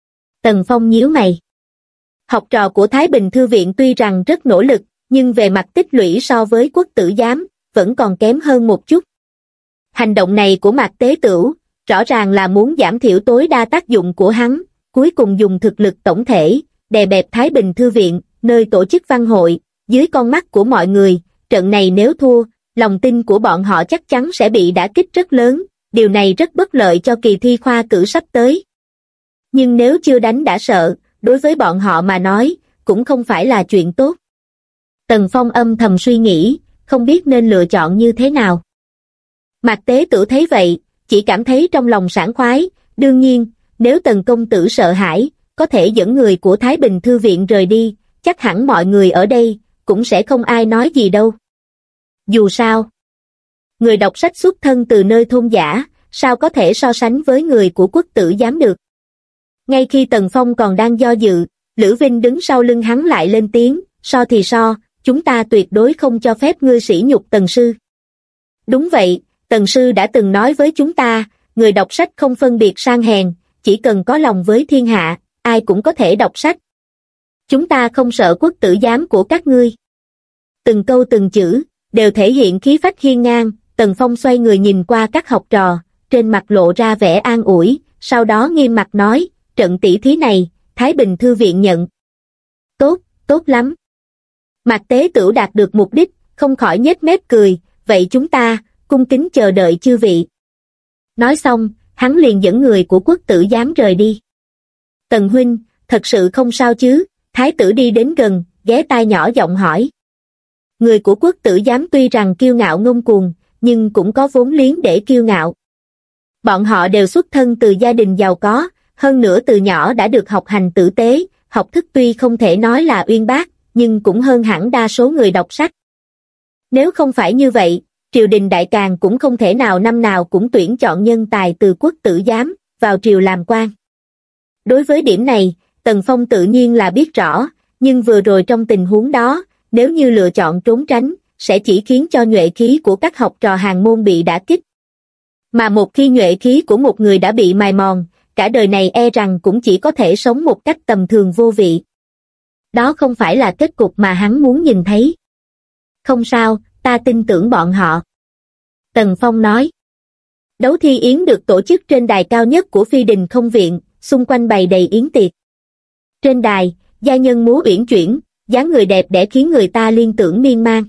Tần Phong nhíu mày. Học trò của Thái Bình Thư viện tuy rằng rất nỗ lực, nhưng về mặt tích lũy so với Quốc tử giám, vẫn còn kém hơn một chút. Hành động này của Mạc Tế Tửu, rõ ràng là muốn giảm thiểu tối đa tác dụng của hắn, cuối cùng dùng thực lực tổng thể, đè bẹp Thái Bình Thư viện, nơi tổ chức văn hội, dưới con mắt của mọi người, trận này nếu thua, lòng tin của bọn họ chắc chắn sẽ bị đả kích rất lớn, điều này rất bất lợi cho kỳ thi khoa cử sắp tới. Nhưng nếu chưa đánh đã sợ, đối với bọn họ mà nói, cũng không phải là chuyện tốt. Tần Phong âm thầm suy nghĩ, không biết nên lựa chọn như thế nào. Mạc Tế Tửu thấy vậy, chỉ cảm thấy trong lòng sảng khoái, đương nhiên, nếu Tần công tử sợ hãi, có thể dẫn người của Thái Bình Thư viện rời đi, chắc hẳn mọi người ở đây, cũng sẽ không ai nói gì đâu. Dù sao, người đọc sách xuất thân từ nơi thôn dã, sao có thể so sánh với người của Quốc tử giám được. Ngay khi Tần Phong còn đang do dự, Lữ Vinh đứng sau lưng hắn lại lên tiếng, so thì so, chúng ta tuyệt đối không cho phép ngươi sỉ nhục Tần sư. Đúng vậy, Tần sư đã từng nói với chúng ta, người đọc sách không phân biệt sang hèn, chỉ cần có lòng với thiên hạ, ai cũng có thể đọc sách. Chúng ta không sợ Quốc tử giám của các ngươi. Từng câu từng chữ, đều thể hiện khí phách hiên ngang. Tần Phong xoay người nhìn qua các học trò, trên mặt lộ ra vẻ an ủi, sau đó nghiêm mặt nói, trận tỷ thí này, Thái Bình Thư viện nhận. Tốt, tốt lắm. Mạc Tế Tửu đạt được mục đích, không khỏi nhếch mép cười, vậy chúng ta, cung kính chờ đợi chư vị. Nói xong, hắn liền dẫn người của Quốc tử giám rời đi. Tần huynh, thật sự không sao chứ? Thái tử đi đến gần, ghé tai nhỏ giọng hỏi. Người của Quốc tử giám tuy rằng kiêu ngạo ngông cuồng, nhưng cũng có vốn liếng để kiêu ngạo. Bọn họ đều xuất thân từ gia đình giàu có, hơn nữa từ nhỏ đã được học hành tử tế, học thức tuy không thể nói là uyên bác, nhưng cũng hơn hẳn đa số người đọc sách. Nếu không phải như vậy, triều đình đại càn cũng không thể nào năm nào cũng tuyển chọn nhân tài từ Quốc tử giám vào triều làm quan. Đối với điểm này, Tần Phong tự nhiên là biết rõ, nhưng vừa rồi trong tình huống đó, nếu như lựa chọn trốn tránh, sẽ chỉ khiến cho nhuệ khí của các học trò hàng môn bị đả kích. Mà một khi nhuệ khí của một người đã bị mài mòn, cả đời này e rằng cũng chỉ có thể sống một cách tầm thường vô vị. Đó không phải là kết cục mà hắn muốn nhìn thấy. Không sao, ta tin tưởng bọn họ. Tần Phong nói. Đấu thi yến được tổ chức trên đài cao nhất của Phi Đình Không Viện, xung quanh bày đầy yến tiệc. Trên đài, gia nhân múa uyển chuyển, dáng người đẹp đẽ khiến người ta liên tưởng miên man.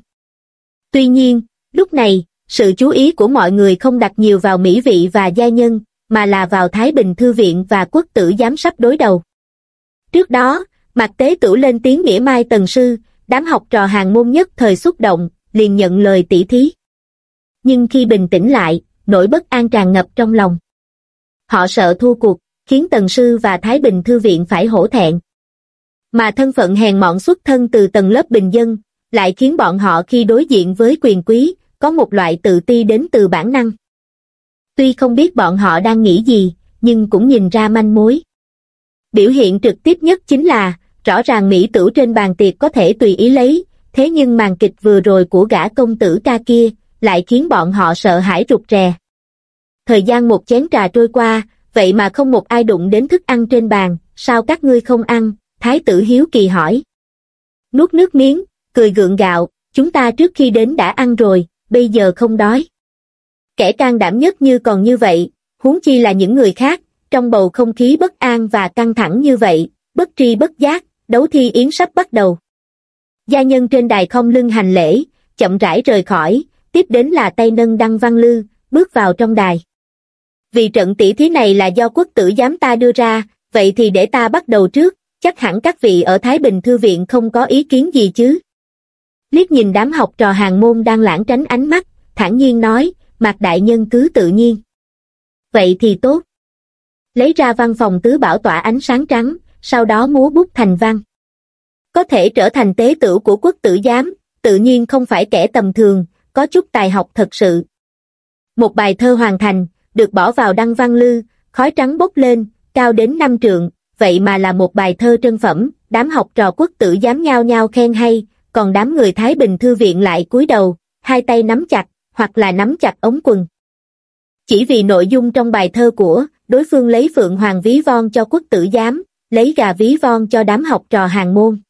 Tuy nhiên, lúc này, sự chú ý của mọi người không đặt nhiều vào mỹ vị và gia nhân, mà là vào Thái Bình Thư Viện và Quốc Tử Giám sắp đối đầu. Trước đó, Mạc Tế Tửu lên tiếng mỉa mai Tần sư, đám học trò hàng môn nhất thời xúc động, liền nhận lời tỉ thí. Nhưng khi bình tĩnh lại, nỗi bất an tràn ngập trong lòng. Họ sợ thua cuộc, khiến Tần sư và Thái Bình Thư Viện phải hổ thẹn. Mà thân phận hèn mọn xuất thân từ tầng lớp bình dân, lại khiến bọn họ khi đối diện với quyền quý, có một loại tự ti đến từ bản năng. Tuy không biết bọn họ đang nghĩ gì, nhưng cũng nhìn ra manh mối. Biểu hiện trực tiếp nhất chính là, rõ ràng mỹ tửu trên bàn tiệc có thể tùy ý lấy, thế nhưng màn kịch vừa rồi của gã công tử ca kia, lại khiến bọn họ sợ hãi rụt rè. Thời gian một chén trà trôi qua, vậy mà không một ai đụng đến thức ăn trên bàn, sao các ngươi không ăn? Thái tử hiếu kỳ hỏi. Nuốt nước miếng, cười gượng gạo, chúng ta trước khi đến đã ăn rồi, bây giờ không đói. Kẻ can đảm nhất như còn như vậy, huống chi là những người khác, trong bầu không khí bất an và căng thẳng như vậy, bất tri bất giác, đấu thi yến sắp bắt đầu. Gia nhân trên đài khom lưng hành lễ, chậm rãi rời khỏi, tiếp đến là tay nâng Đăng Văn Lư, bước vào trong đài. Vì trận tỷ thí này là do Quốc Tử Giám ta đưa ra, vậy thì để ta bắt đầu trước, chắc hẳn các vị ở Thái Bình Thư Viện không có ý kiến gì chứ. Liếc nhìn đám học trò hàng môn đang lảng tránh ánh mắt, thản nhiên nói, Mạc đại nhân cứ tự nhiên. Vậy thì tốt. Lấy ra văn phòng tứ bảo tỏa ánh sáng trắng, sau đó múa bút thành văn. Có thể trở thành tế tửu của Quốc Tử Giám, tự nhiên không phải kẻ tầm thường, có chút tài học thật sự. Một bài thơ hoàn thành, được bỏ vào Đăng Văn Lư, khói trắng bốc lên, cao đến 5 trượng, vậy mà là một bài thơ trân phẩm, đám học trò Quốc Tử Giám nhao nhao khen hay, còn đám người Thái Bình Thư Viện lại cúi đầu, hai tay nắm chặt, hoặc là nắm chặt ống quần. Chỉ vì nội dung trong bài thơ của đối phương lấy phượng hoàng ví von cho Quốc Tử Giám, lấy gà ví von cho đám học trò hàng môn.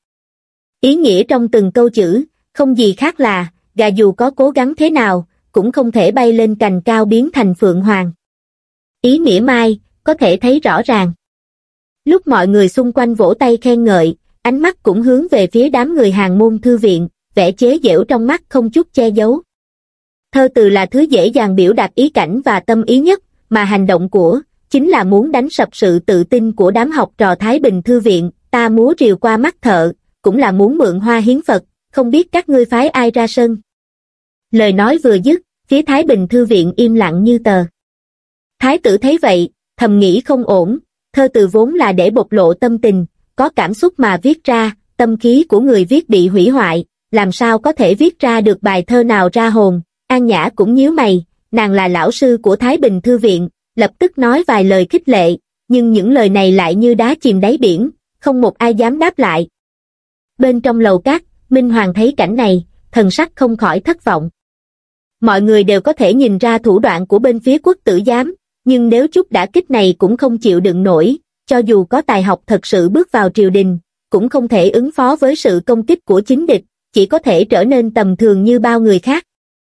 Ý nghĩa trong từng câu chữ, không gì khác là, gà dù có cố gắng thế nào, cũng không thể bay lên cành cao biến thành phượng hoàng. Ý mỉa mai, có thể thấy rõ ràng. Lúc mọi người xung quanh vỗ tay khen ngợi, ánh mắt cũng hướng về phía đám người hàng môn thư viện, vẻ chế giễu trong mắt không chút che giấu. Thơ từ là thứ dễ dàng biểu đạt ý cảnh và tâm ý nhất, mà hành động của, chính là muốn đánh sập sự tự tin của đám học trò Thái Bình Thư Viện, ta múa rìu qua mắt thợ, cũng là muốn mượn hoa hiến Phật, không biết các ngươi phái ai ra sân. Lời nói vừa dứt, phía Thái Bình Thư Viện im lặng như tờ. Thái tử thấy vậy, thầm nghĩ không ổn, thơ từ vốn là để bộc lộ tâm tình, có cảm xúc mà viết ra, tâm khí của người viết bị hủy hoại, làm sao có thể viết ra được bài thơ nào ra hồn. An Nhã cũng nhíu mày, nàng là lão sư của Thái Bình Thư Viện, lập tức nói vài lời khích lệ, nhưng những lời này lại như đá chìm đáy biển, không một ai dám đáp lại. Bên trong lầu cát, Minh Hoàng thấy cảnh này, thần sắc không khỏi thất vọng. Mọi người đều có thể nhìn ra thủ đoạn của bên phía Quốc Tử Giám, nhưng nếu chút đả kích này cũng không chịu đựng nổi, cho dù có tài học thật sự bước vào triều đình, cũng không thể ứng phó với sự công kích của chính địch, chỉ có thể trở nên tầm thường như bao người khác.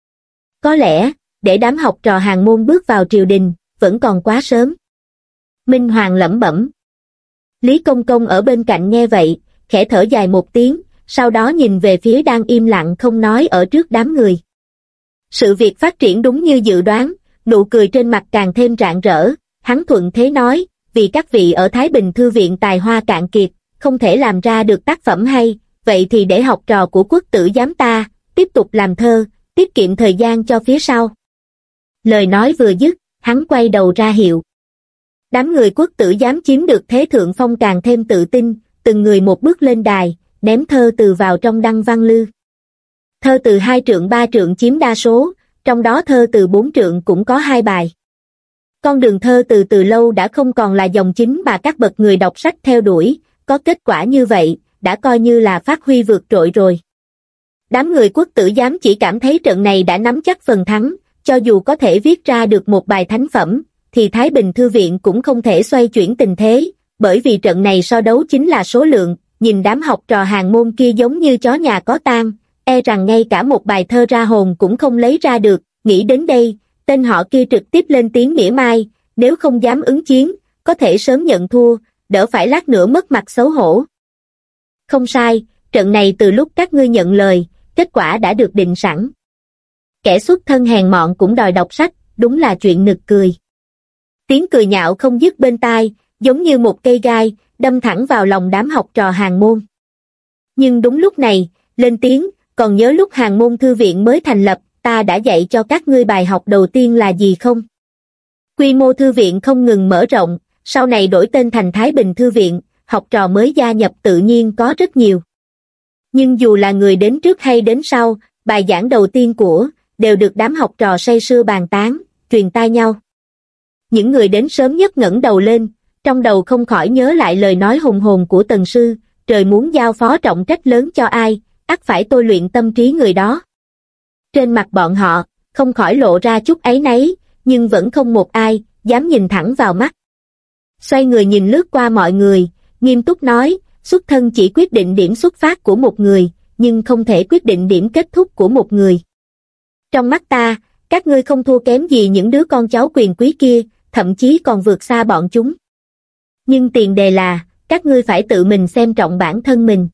Có lẽ, để đám học trò hàng môn bước vào triều đình, vẫn còn quá sớm. Minh Hoàng lẩm bẩm. Lý Công Công ở bên cạnh nghe vậy, khẽ thở dài một tiếng, sau đó nhìn về phía đang im lặng không nói ở trước đám người. Sự việc phát triển đúng như dự đoán, nụ cười trên mặt càng thêm rạng rỡ, hắn thuận thế nói, vì các vị ở Thái Bình Thư Viện tài hoa cạn kiệt, không thể làm ra được tác phẩm hay, vậy thì để học trò của Quốc Tử Giám ta, tiếp tục làm thơ, tiết kiệm thời gian cho phía sau. Lời nói vừa dứt, hắn quay đầu ra hiệu. Đám người Quốc Tử Giám chiếm được thế thượng phong càng thêm tự tin, từng người một bước lên đài, ném thơ từ vào trong Đăng Văn Lư. Thơ từ 2 trượng 3 trượng chiếm đa số, trong đó thơ từ 4 trượng cũng có 2 bài. Con đường thơ từ lâu đã không còn là dòng chính mà các bậc người đọc sách theo đuổi, có kết quả như vậy, đã coi như là phát huy vượt trội rồi. Đám người Quốc Tử Giám chỉ cảm thấy trận này đã nắm chắc phần thắng, cho dù có thể viết ra được một bài thánh phẩm, thì Thái Bình Thư Viện cũng không thể xoay chuyển tình thế, bởi vì trận này so đấu chính là số lượng, nhìn đám học trò hàng môn kia giống như chó nhà có tang, e rằng ngay cả một bài thơ ra hồn cũng không lấy ra được. Nghĩ đến đây, tên họ kia trực tiếp lên tiếng mỉa mai, nếu không dám ứng chiến, có thể sớm nhận thua, đỡ phải lát nữa mất mặt xấu hổ. Không sai, trận này từ lúc các ngươi nhận lời, kết quả đã được định sẵn. Kẻ xuất thân hèn mọn cũng đòi đọc sách, đúng là chuyện nực cười. Tiếng cười nhạo không dứt bên tai, giống như một cây gai, đâm thẳng vào lòng đám học trò Hàn Môn. Nhưng đúng lúc này, lên tiếng, còn nhớ lúc Hàn Môn thư viện mới thành lập, ta đã dạy cho các ngươi bài học đầu tiên là gì không? Quy mô thư viện không ngừng mở rộng, sau này đổi tên thành Thái Bình Thư viện, học trò mới gia nhập tự nhiên có rất nhiều. Nhưng dù là người đến trước hay đến sau, bài giảng đầu tiên của, đều được đám học trò say sưa bàn tán, truyền tai nhau. Những người đến sớm nhất ngẩng đầu lên, trong đầu không khỏi nhớ lại lời nói hùng hồn của Tần sư, trời muốn giao phó trọng trách lớn cho ai, ắt phải tôi luyện tâm trí người đó. Trên mặt bọn họ, không khỏi lộ ra chút áy náy, nhưng vẫn không một ai dám nhìn thẳng vào mắt. Xoay người nhìn lướt qua mọi người, nghiêm túc nói, xuất thân chỉ quyết định điểm xuất phát của một người, nhưng không thể quyết định điểm kết thúc của một người. Trong mắt ta, các ngươi không thua kém gì những đứa con cháu quyền quý kia, thậm chí còn vượt xa bọn chúng. Nhưng tiền đề là, các ngươi phải tự mình xem trọng bản thân mình.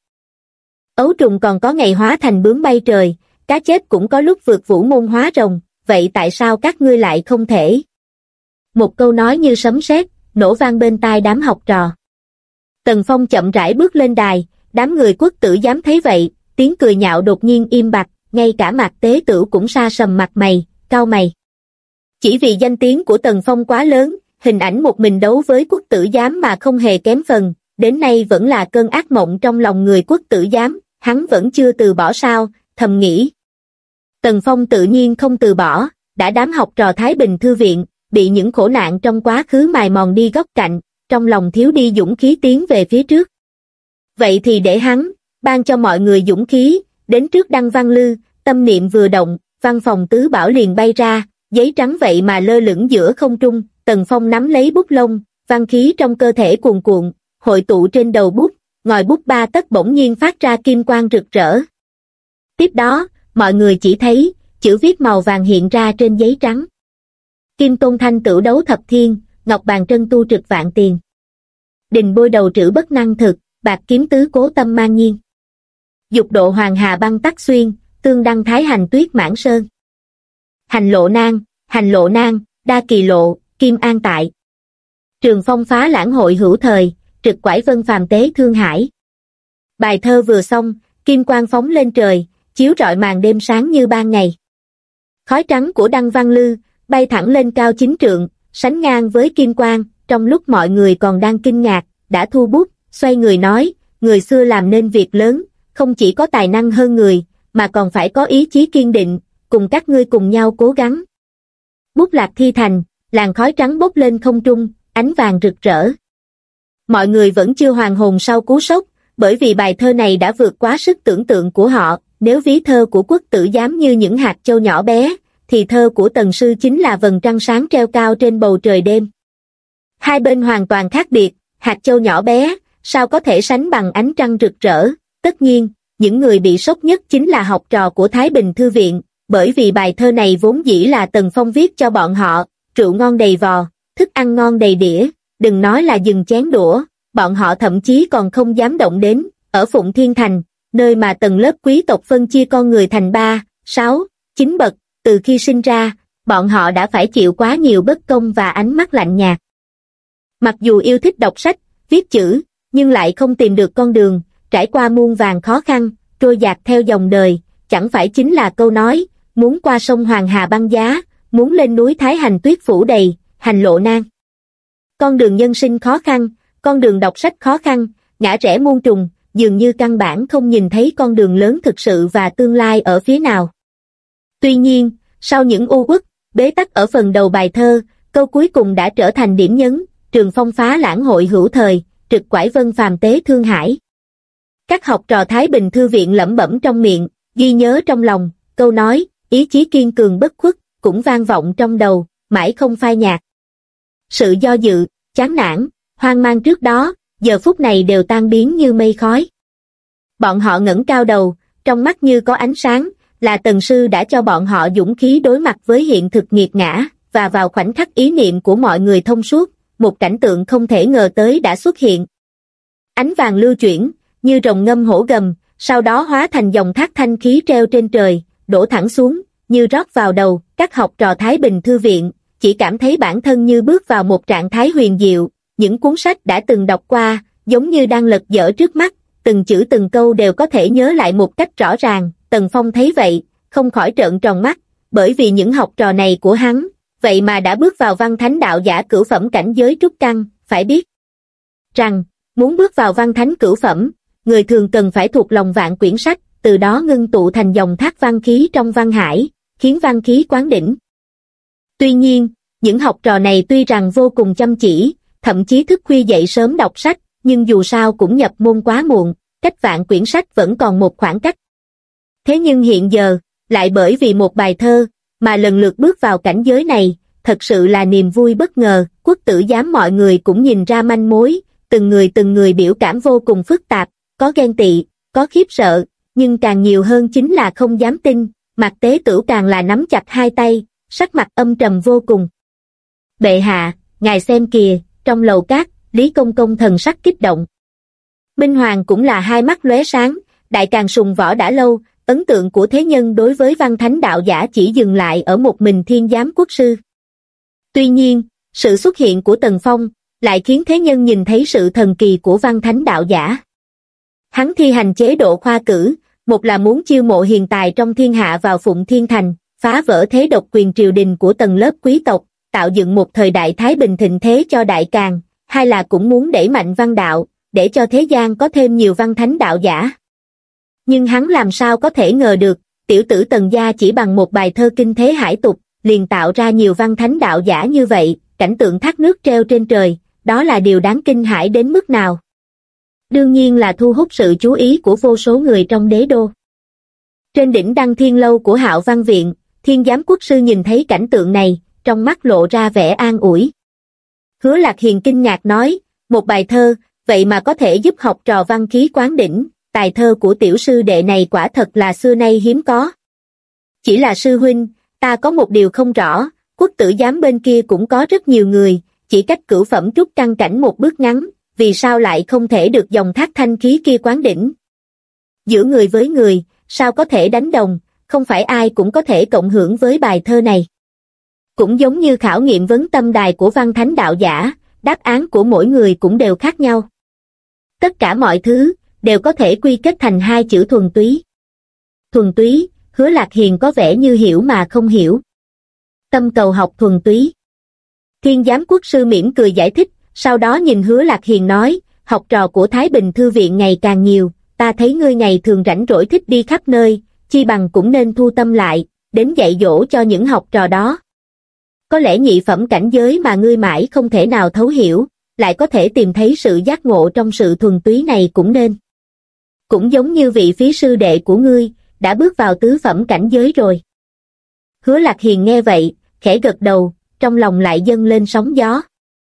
Ấu trùng còn có ngày hóa thành bướm bay trời, cá chết cũng có lúc vượt vũ môn hóa rồng, vậy tại sao các ngươi lại không thể? Một câu nói như sấm sét, nổ vang bên tai đám học trò. Tần Phong chậm rãi bước lên đài, đám người Quốc tử giám thấy vậy, tiếng cười nhạo đột nhiên im bặt, ngay cả Mạc Tế Tửu cũng sa sầm mặt mày, cau mày. Chỉ vì danh tiếng của Tần Phong quá lớn, hình ảnh một mình đấu với Quốc tử giám mà không hề kém phần, đến nay vẫn là cơn ác mộng trong lòng người Quốc tử giám, hắn vẫn chưa từ bỏ sao, thầm nghĩ. Tần Phong tự nhiên không từ bỏ, đã đám học trò Thái Bình Thư viện, bị những khổ nạn trong quá khứ mài mòn đi góc cạnh, trong lòng thiếu đi dũng khí tiến về phía trước. Vậy thì để hắn, ban cho mọi người dũng khí, đến trước đăng văn lư, tâm niệm vừa động, văn phòng tứ bảo liền bay ra, giấy trắng vậy mà lơ lửng giữa không trung, Tần Phong nắm lấy bút lông, văn khí trong cơ thể cuồn cuộn, hội tụ trên đầu bút, ngòi bút 3 tấc bỗng nhiên phát ra kim quang rực rỡ. Tiếp đó, mọi người chỉ thấy, chữ viết màu vàng hiện ra trên giấy trắng. Kim tôn thanh tửu đấu thập thiên, ngọc bàn trân tu trực vạn tiền. Đình bôi đầu trữ bất năng thực, bạc kiếm tứ cố tâm mang nhiên. Dục độ hoàng hà băng tắc xuyên, tương đăng thái hành tuyết mãn sơn. Hành lộ nang, đa kỳ lộ, kim an tại. Trường phong phá lãng hội hữu thời, trực quải vân phàm tế thương hải. Bài thơ vừa xong, kim quang phóng lên trời, chiếu rọi màn đêm sáng như ban ngày. Khói trắng của đăng văn lư, bay thẳng lên cao 9 trượng, sánh ngang với kim quang, trong lúc mọi người còn đang kinh ngạc, đã thu bút, xoay người nói, người xưa làm nên việc lớn, không chỉ có tài năng hơn người, mà còn phải có ý chí kiên định, cùng các ngươi cùng nhau cố gắng. Bút lạc thi thành, làn khói trắng bốc lên không trung, ánh vàng rực rỡ. Mọi người vẫn chưa hoàn hồn sau cú sốc, bởi vì bài thơ này đã vượt quá sức tưởng tượng của họ, nếu ví thơ của Quốc tử giám như những hạt châu nhỏ bé, thì thơ của Tần sư chính là vầng trăng sáng treo cao trên bầu trời đêm. Hai bên hoàn toàn khác biệt, hạt châu nhỏ bé, sao có thể sánh bằng ánh trăng rực rỡ, tất nhiên, những người bị sốc nhất chính là học trò của Thái Bình Thư viện, bởi vì bài thơ này vốn dĩ là Tần Phong viết cho bọn họ, rượu ngon đầy vò, thức ăn ngon đầy đĩa, đừng nói là dừng chén đũa, bọn họ thậm chí còn không dám động đến, ở Phụng Thiên Thành, nơi mà tầng lớp quý tộc phân chia con người thành 3, 6, 9 bậc, từ khi sinh ra, bọn họ đã phải chịu quá nhiều bất công và ánh mắt lạnh nhạt. Mặc dù yêu thích đọc sách, viết chữ, nhưng lại không tìm được con đường, trải qua muôn vàn khó khăn, trôi dạt theo dòng đời, chẳng phải chính là câu nói, muốn qua sông Hoàng Hà băng giá, muốn lên núi Thái Hành tuyết phủ đầy, hành lộ nan. Con đường nhân sinh khó khăn, con đường đọc sách khó khăn, ngã rẽ muôn trùng, dường như căn bản không nhìn thấy con đường lớn thực sự và tương lai ở phía nào. Tuy nhiên, sau những u uất, bế tắc ở phần đầu bài thơ, câu cuối cùng đã trở thành điểm nhấn, trường phong phá lãng hội hữu thời, trực quải vân phàm tế thương hải. Các học trò Thái Bình Thư viện lẩm bẩm trong miệng, ghi nhớ trong lòng, câu nói, ý chí kiên cường bất khuất, cũng vang vọng trong đầu, mãi không phai nhạt. Sự do dự, chán nản, hoang mang trước đó, giờ phút này đều tan biến như mây khói. Bọn họ ngẩng cao đầu, trong mắt như có ánh sáng, là Tần sư đã cho bọn họ dũng khí đối mặt với hiện thực nghiệt ngã, và vào khoảnh khắc ý niệm của mọi người thông suốt, một cảnh tượng không thể ngờ tới đã xuất hiện. Ánh vàng lưu chuyển, như rồng ngâm hổ gầm, sau đó hóa thành dòng thác thanh khí treo trên trời, đổ thẳng xuống, như rót vào đầu. Các học trò Thái Bình Thư viện chỉ cảm thấy bản thân như bước vào một trạng thái huyền diệu, những cuốn sách đã từng đọc qua, giống như đang lật dở trước mắt, từng chữ từng câu đều có thể nhớ lại một cách rõ ràng. Tần Phong thấy vậy, không khỏi trợn tròn mắt, bởi vì những học trò này của hắn, vậy mà đã bước vào văn thánh đạo giả cửu phẩm cảnh giới trúc căn. Phải biết rằng, muốn bước vào văn thánh cửu phẩm, người thường cần phải thuộc lòng vạn quyển sách, từ đó ngưng tụ thành dòng thác văn khí trong văn hải, khiến văn khí quán đỉnh. Tuy nhiên, những học trò này tuy rằng vô cùng chăm chỉ, thậm chí thức khuya dậy sớm đọc sách, nhưng dù sao cũng nhập môn quá muộn, cách vạn quyển sách vẫn còn một khoảng cách. Thế nhưng hiện giờ, lại bởi vì một bài thơ, mà lần lượt bước vào cảnh giới này, thật sự là niềm vui bất ngờ. Quốc tử giám mọi người cũng nhìn ra manh mối, từng người biểu cảm vô cùng phức tạp, có ghen tị, có khiếp sợ, nhưng càng nhiều hơn chính là không dám tin. Mạc Tế Tửu càng là nắm chặt hai tay, sắc mặt âm trầm vô cùng. Bệ hạ, ngài xem kìa. Trong lầu cát, Lý Công Công thần sắc kích động. Minh Hoàng cũng là hai mắt lóe sáng. Đại Càn sùng võ đã lâu, ấn tượng của thế nhân đối với văn thánh đạo giả chỉ dừng lại ở một mình Thiên Giám Quốc sư. Tuy nhiên, sự xuất hiện của Tần Phong lại khiến thế nhân nhìn thấy sự thần kỳ của văn thánh đạo giả. Hắn thi hành chế độ khoa cử, một là muốn chiêu mộ hiền tài trong thiên hạ vào Phụng Thiên Thành, phá vỡ thế độc quyền triều đình của tầng lớp quý tộc, tạo dựng một thời đại thái bình thịnh thế cho Đại Càn, hai là cũng muốn đẩy mạnh văn đạo, để cho thế gian có thêm nhiều văn thánh đạo giả. Nhưng hắn làm sao có thể ngờ được, tiểu tử Tần gia chỉ bằng một bài thơ kinh thế hải tục, liền tạo ra nhiều văn thánh đạo giả như vậy. Cảnh tượng thác nước treo trên trời, đó là điều đáng kinh hãi đến mức nào. Đương nhiên là thu hút sự chú ý của vô số người trong đế đô. Trên đỉnh Đăng Thiên Lâu của Hạo Văn Viện, Thiên Giám Quốc sư nhìn thấy cảnh tượng này, trong mắt lộ ra vẻ an ủi. Hứa Lạc Hiền kinh ngạc nói, một bài thơ, vậy mà có thể giúp học trò văn khí quán đỉnh, tài thơ của tiểu sư đệ này quả thật là xưa nay hiếm có. Chỉ là sư huynh, ta có một điều không rõ, quốc tử giám bên kia cũng có rất nhiều người, chỉ cách cửu phẩm trúc căn cảnh một bước ngắn, vì sao lại không thể được dòng thác thanh khí kia quán đỉnh? Giữa người với người, sao có thể đánh đồng, không phải ai cũng có thể cộng hưởng với bài thơ này. Cũng giống như khảo nghiệm vấn tâm đài của văn thánh đạo giả, đáp án của mỗi người cũng đều khác nhau. Tất cả mọi thứ, đều có thể quy kết thành hai chữ thuần túy. Thuần túy, Hứa Lạc Hiền có vẻ như hiểu mà không hiểu. Tâm cầu học thuần túy. Thiên Giám Quốc sư mỉm cười giải thích, sau đó nhìn Hứa Lạc Hiền nói, học trò của Thái Bình Thư viện ngày càng nhiều, ta thấy ngươi ngày thường rảnh rỗi thích đi khắp nơi, chi bằng cũng nên thu tâm lại, đến dạy dỗ cho những học trò đó. Có lẽ nhị phẩm cảnh giới mà ngươi mãi không thể nào thấu hiểu, lại có thể tìm thấy sự giác ngộ trong sự thuần túy này cũng nên. Cũng giống như vị Phí sư đệ của ngươi, đã bước vào tứ phẩm cảnh giới rồi. Hứa Lạc Hiền nghe vậy, khẽ gật đầu, trong lòng lại dâng lên sóng gió.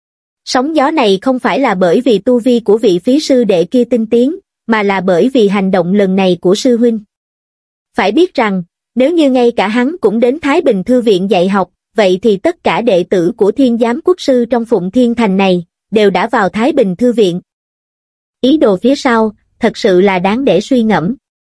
Sóng gió này không phải là bởi vì tu vi của vị Phí sư đệ kia tinh tiến, mà là bởi vì hành động lần này của sư huynh. Phải biết rằng, nếu như ngay cả hắn cũng đến Thái Bình Thư viện dạy học, vậy thì tất cả đệ tử của Thiên Giám Quốc sư trong Phụng Thiên Thành này, đều đã vào Thái Bình Thư viện. Ý đồ phía sau, thật sự là đáng để suy ngẫm.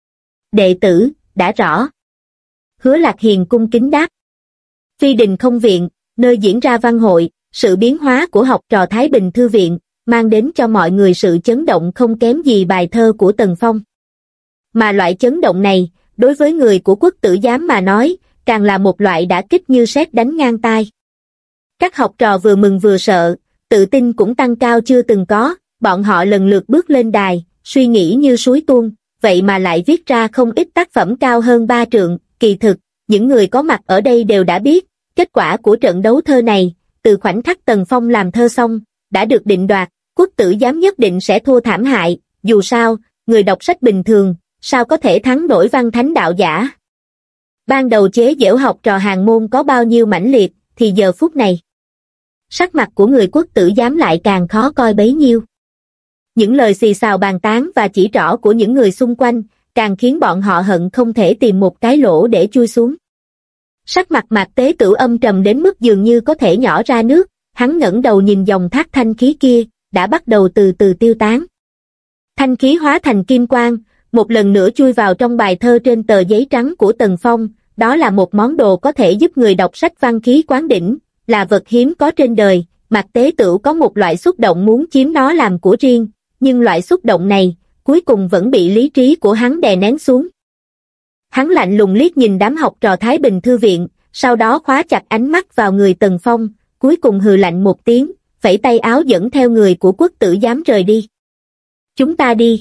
Đệ tử, đã rõ. Hứa Lạc Hiền cung kính đáp. Phi Đình Không Viện, nơi diễn ra văn hội, sự biến hóa của học trò Thái Bình Thư viện, mang đến cho mọi người sự chấn động không kém gì bài thơ của Tần Phong. Mà loại chấn động này, đối với người của quốc tử giám mà nói, càng là một loại đả kích như sét đánh ngang tai. Các học trò vừa mừng vừa sợ, tự tin cũng tăng cao chưa từng có, bọn họ lần lượt bước lên đài, suy nghĩ như suối tuôn, vậy mà lại viết ra không ít tác phẩm cao hơn 3 trượng. Kỳ thực, những người có mặt ở đây đều đã biết, kết quả của trận đấu thơ này, từ khoảnh khắc Tần Phong làm thơ xong, đã được định đoạt, quốc tử giám nhất định sẽ thua thảm hại, dù sao, người đọc sách bình thường, sao có thể thắng nổi văn thánh đạo giả. Ban đầu chế giễu học trò hàng môn có bao nhiêu mãnh liệt, thì giờ phút này, sắc mặt của người quốc tử giám lại càng khó coi bấy nhiêu. Những lời xì xào bàn tán và chỉ trỏ của những người xung quanh, càng khiến bọn họ hận không thể tìm một cái lỗ để chui xuống. Sắc mặt Mạc Tế Tửu âm trầm đến mức dường như có thể nhỏ ra nước, hắn ngẩng đầu nhìn dòng thác thanh khí kia, đã bắt đầu từ từ tiêu tán. Thanh khí hóa thành kim quang, một lần nữa chui vào trong bài thơ trên tờ giấy trắng của Tần Phong, đó là một món đồ có thể giúp người đọc sách văn khí quán đỉnh, là vật hiếm có trên đời. Mạc Tế Tửu có một loại xúc động muốn chiếm nó làm của riêng, nhưng loại xúc động này, cuối cùng vẫn bị lý trí của hắn đè nén xuống. Hắn lạnh lùng liếc nhìn đám học trò Thái Bình Thư viện, sau đó khóa chặt ánh mắt vào người Tần Phong, cuối cùng hừ lạnh một tiếng, phẩy tay áo dẫn theo người của Quốc tử giám rời đi. Chúng ta đi.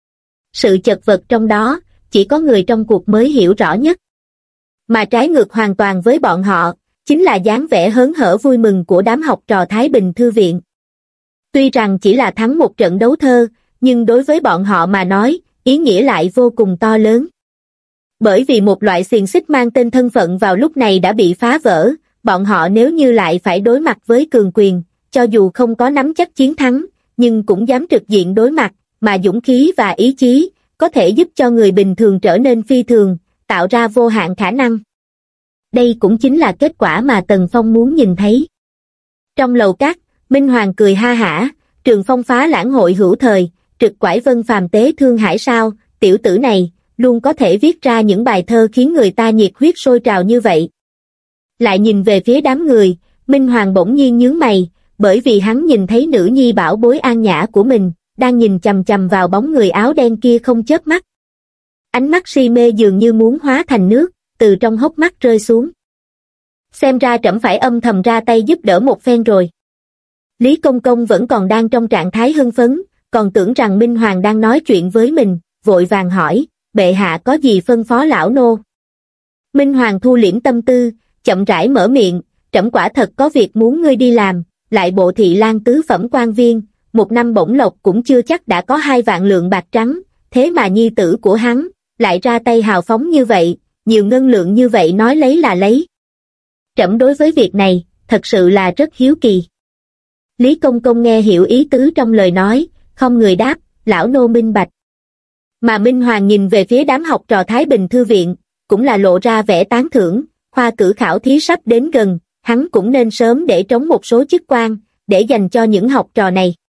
Sự chật vật trong đó, chỉ có người trong cuộc mới hiểu rõ nhất. Mà trái ngược hoàn toàn với bọn họ, chính là dáng vẻ hớn hở vui mừng của đám học trò Thái Bình Thư viện. Tuy rằng chỉ là thắng một trận đấu thơ, nhưng đối với bọn họ mà nói, ý nghĩa lại vô cùng to lớn. Bởi vì một loại xiềng xích mang tên thân phận vào lúc này đã bị phá vỡ, bọn họ nếu như lại phải đối mặt với cường quyền, cho dù không có nắm chắc chiến thắng, nhưng cũng dám trực diện đối mặt, mà dũng khí và ý chí, có thể giúp cho người bình thường trở nên phi thường, tạo ra vô hạn khả năng. Đây cũng chính là kết quả mà Tần Phong muốn nhìn thấy. Trong lầu cát, Minh Hoàng cười ha hả, Trường Phong phá lãng hội hữu thời, trực quải vân phàm tế thương hải sao, tiểu tử này, luôn có thể viết ra những bài thơ khiến người ta nhiệt huyết sôi trào như vậy. Lại nhìn về phía đám người, Minh Hoàng bỗng nhiên nhướng mày, bởi vì hắn nhìn thấy nữ nhi bảo bối An Nhã của mình, đang nhìn chằm chằm vào bóng người áo đen kia không chớp mắt. Ánh mắt si mê dường như muốn hóa thành nước, từ trong hốc mắt rơi xuống. Xem ra trẫm phải âm thầm ra tay giúp đỡ một phen rồi. Lý Công Công vẫn còn đang trong trạng thái hưng phấn, còn tưởng rằng Minh Hoàng đang nói chuyện với mình, vội vàng hỏi, bệ hạ có gì phân phó lão nô? Minh Hoàng thu liễm tâm tư, chậm rãi mở miệng, trẫm quả thật có việc muốn ngươi đi làm, lại bộ thị lang tứ phẩm quan viên, một năm bổng lộc cũng chưa chắc đã có 2 vạn lượng bạc trắng, thế mà nhi tử của hắn, lại ra tay hào phóng như vậy, nhiều ngân lượng như vậy nói lấy là lấy. Trẫm đối với việc này, thật sự là rất hiếu kỳ. Lý Công Công nghe hiểu ý tứ trong lời nói, không người đáp, lão nô minh bạch. Mà Minh Hoàng nhìn về phía đám học trò Thái Bình Thư viện, cũng là lộ ra vẻ tán thưởng, khoa cử khảo thí sắp đến gần, hắn cũng nên sớm để trống một số chức quan, để dành cho những học trò này.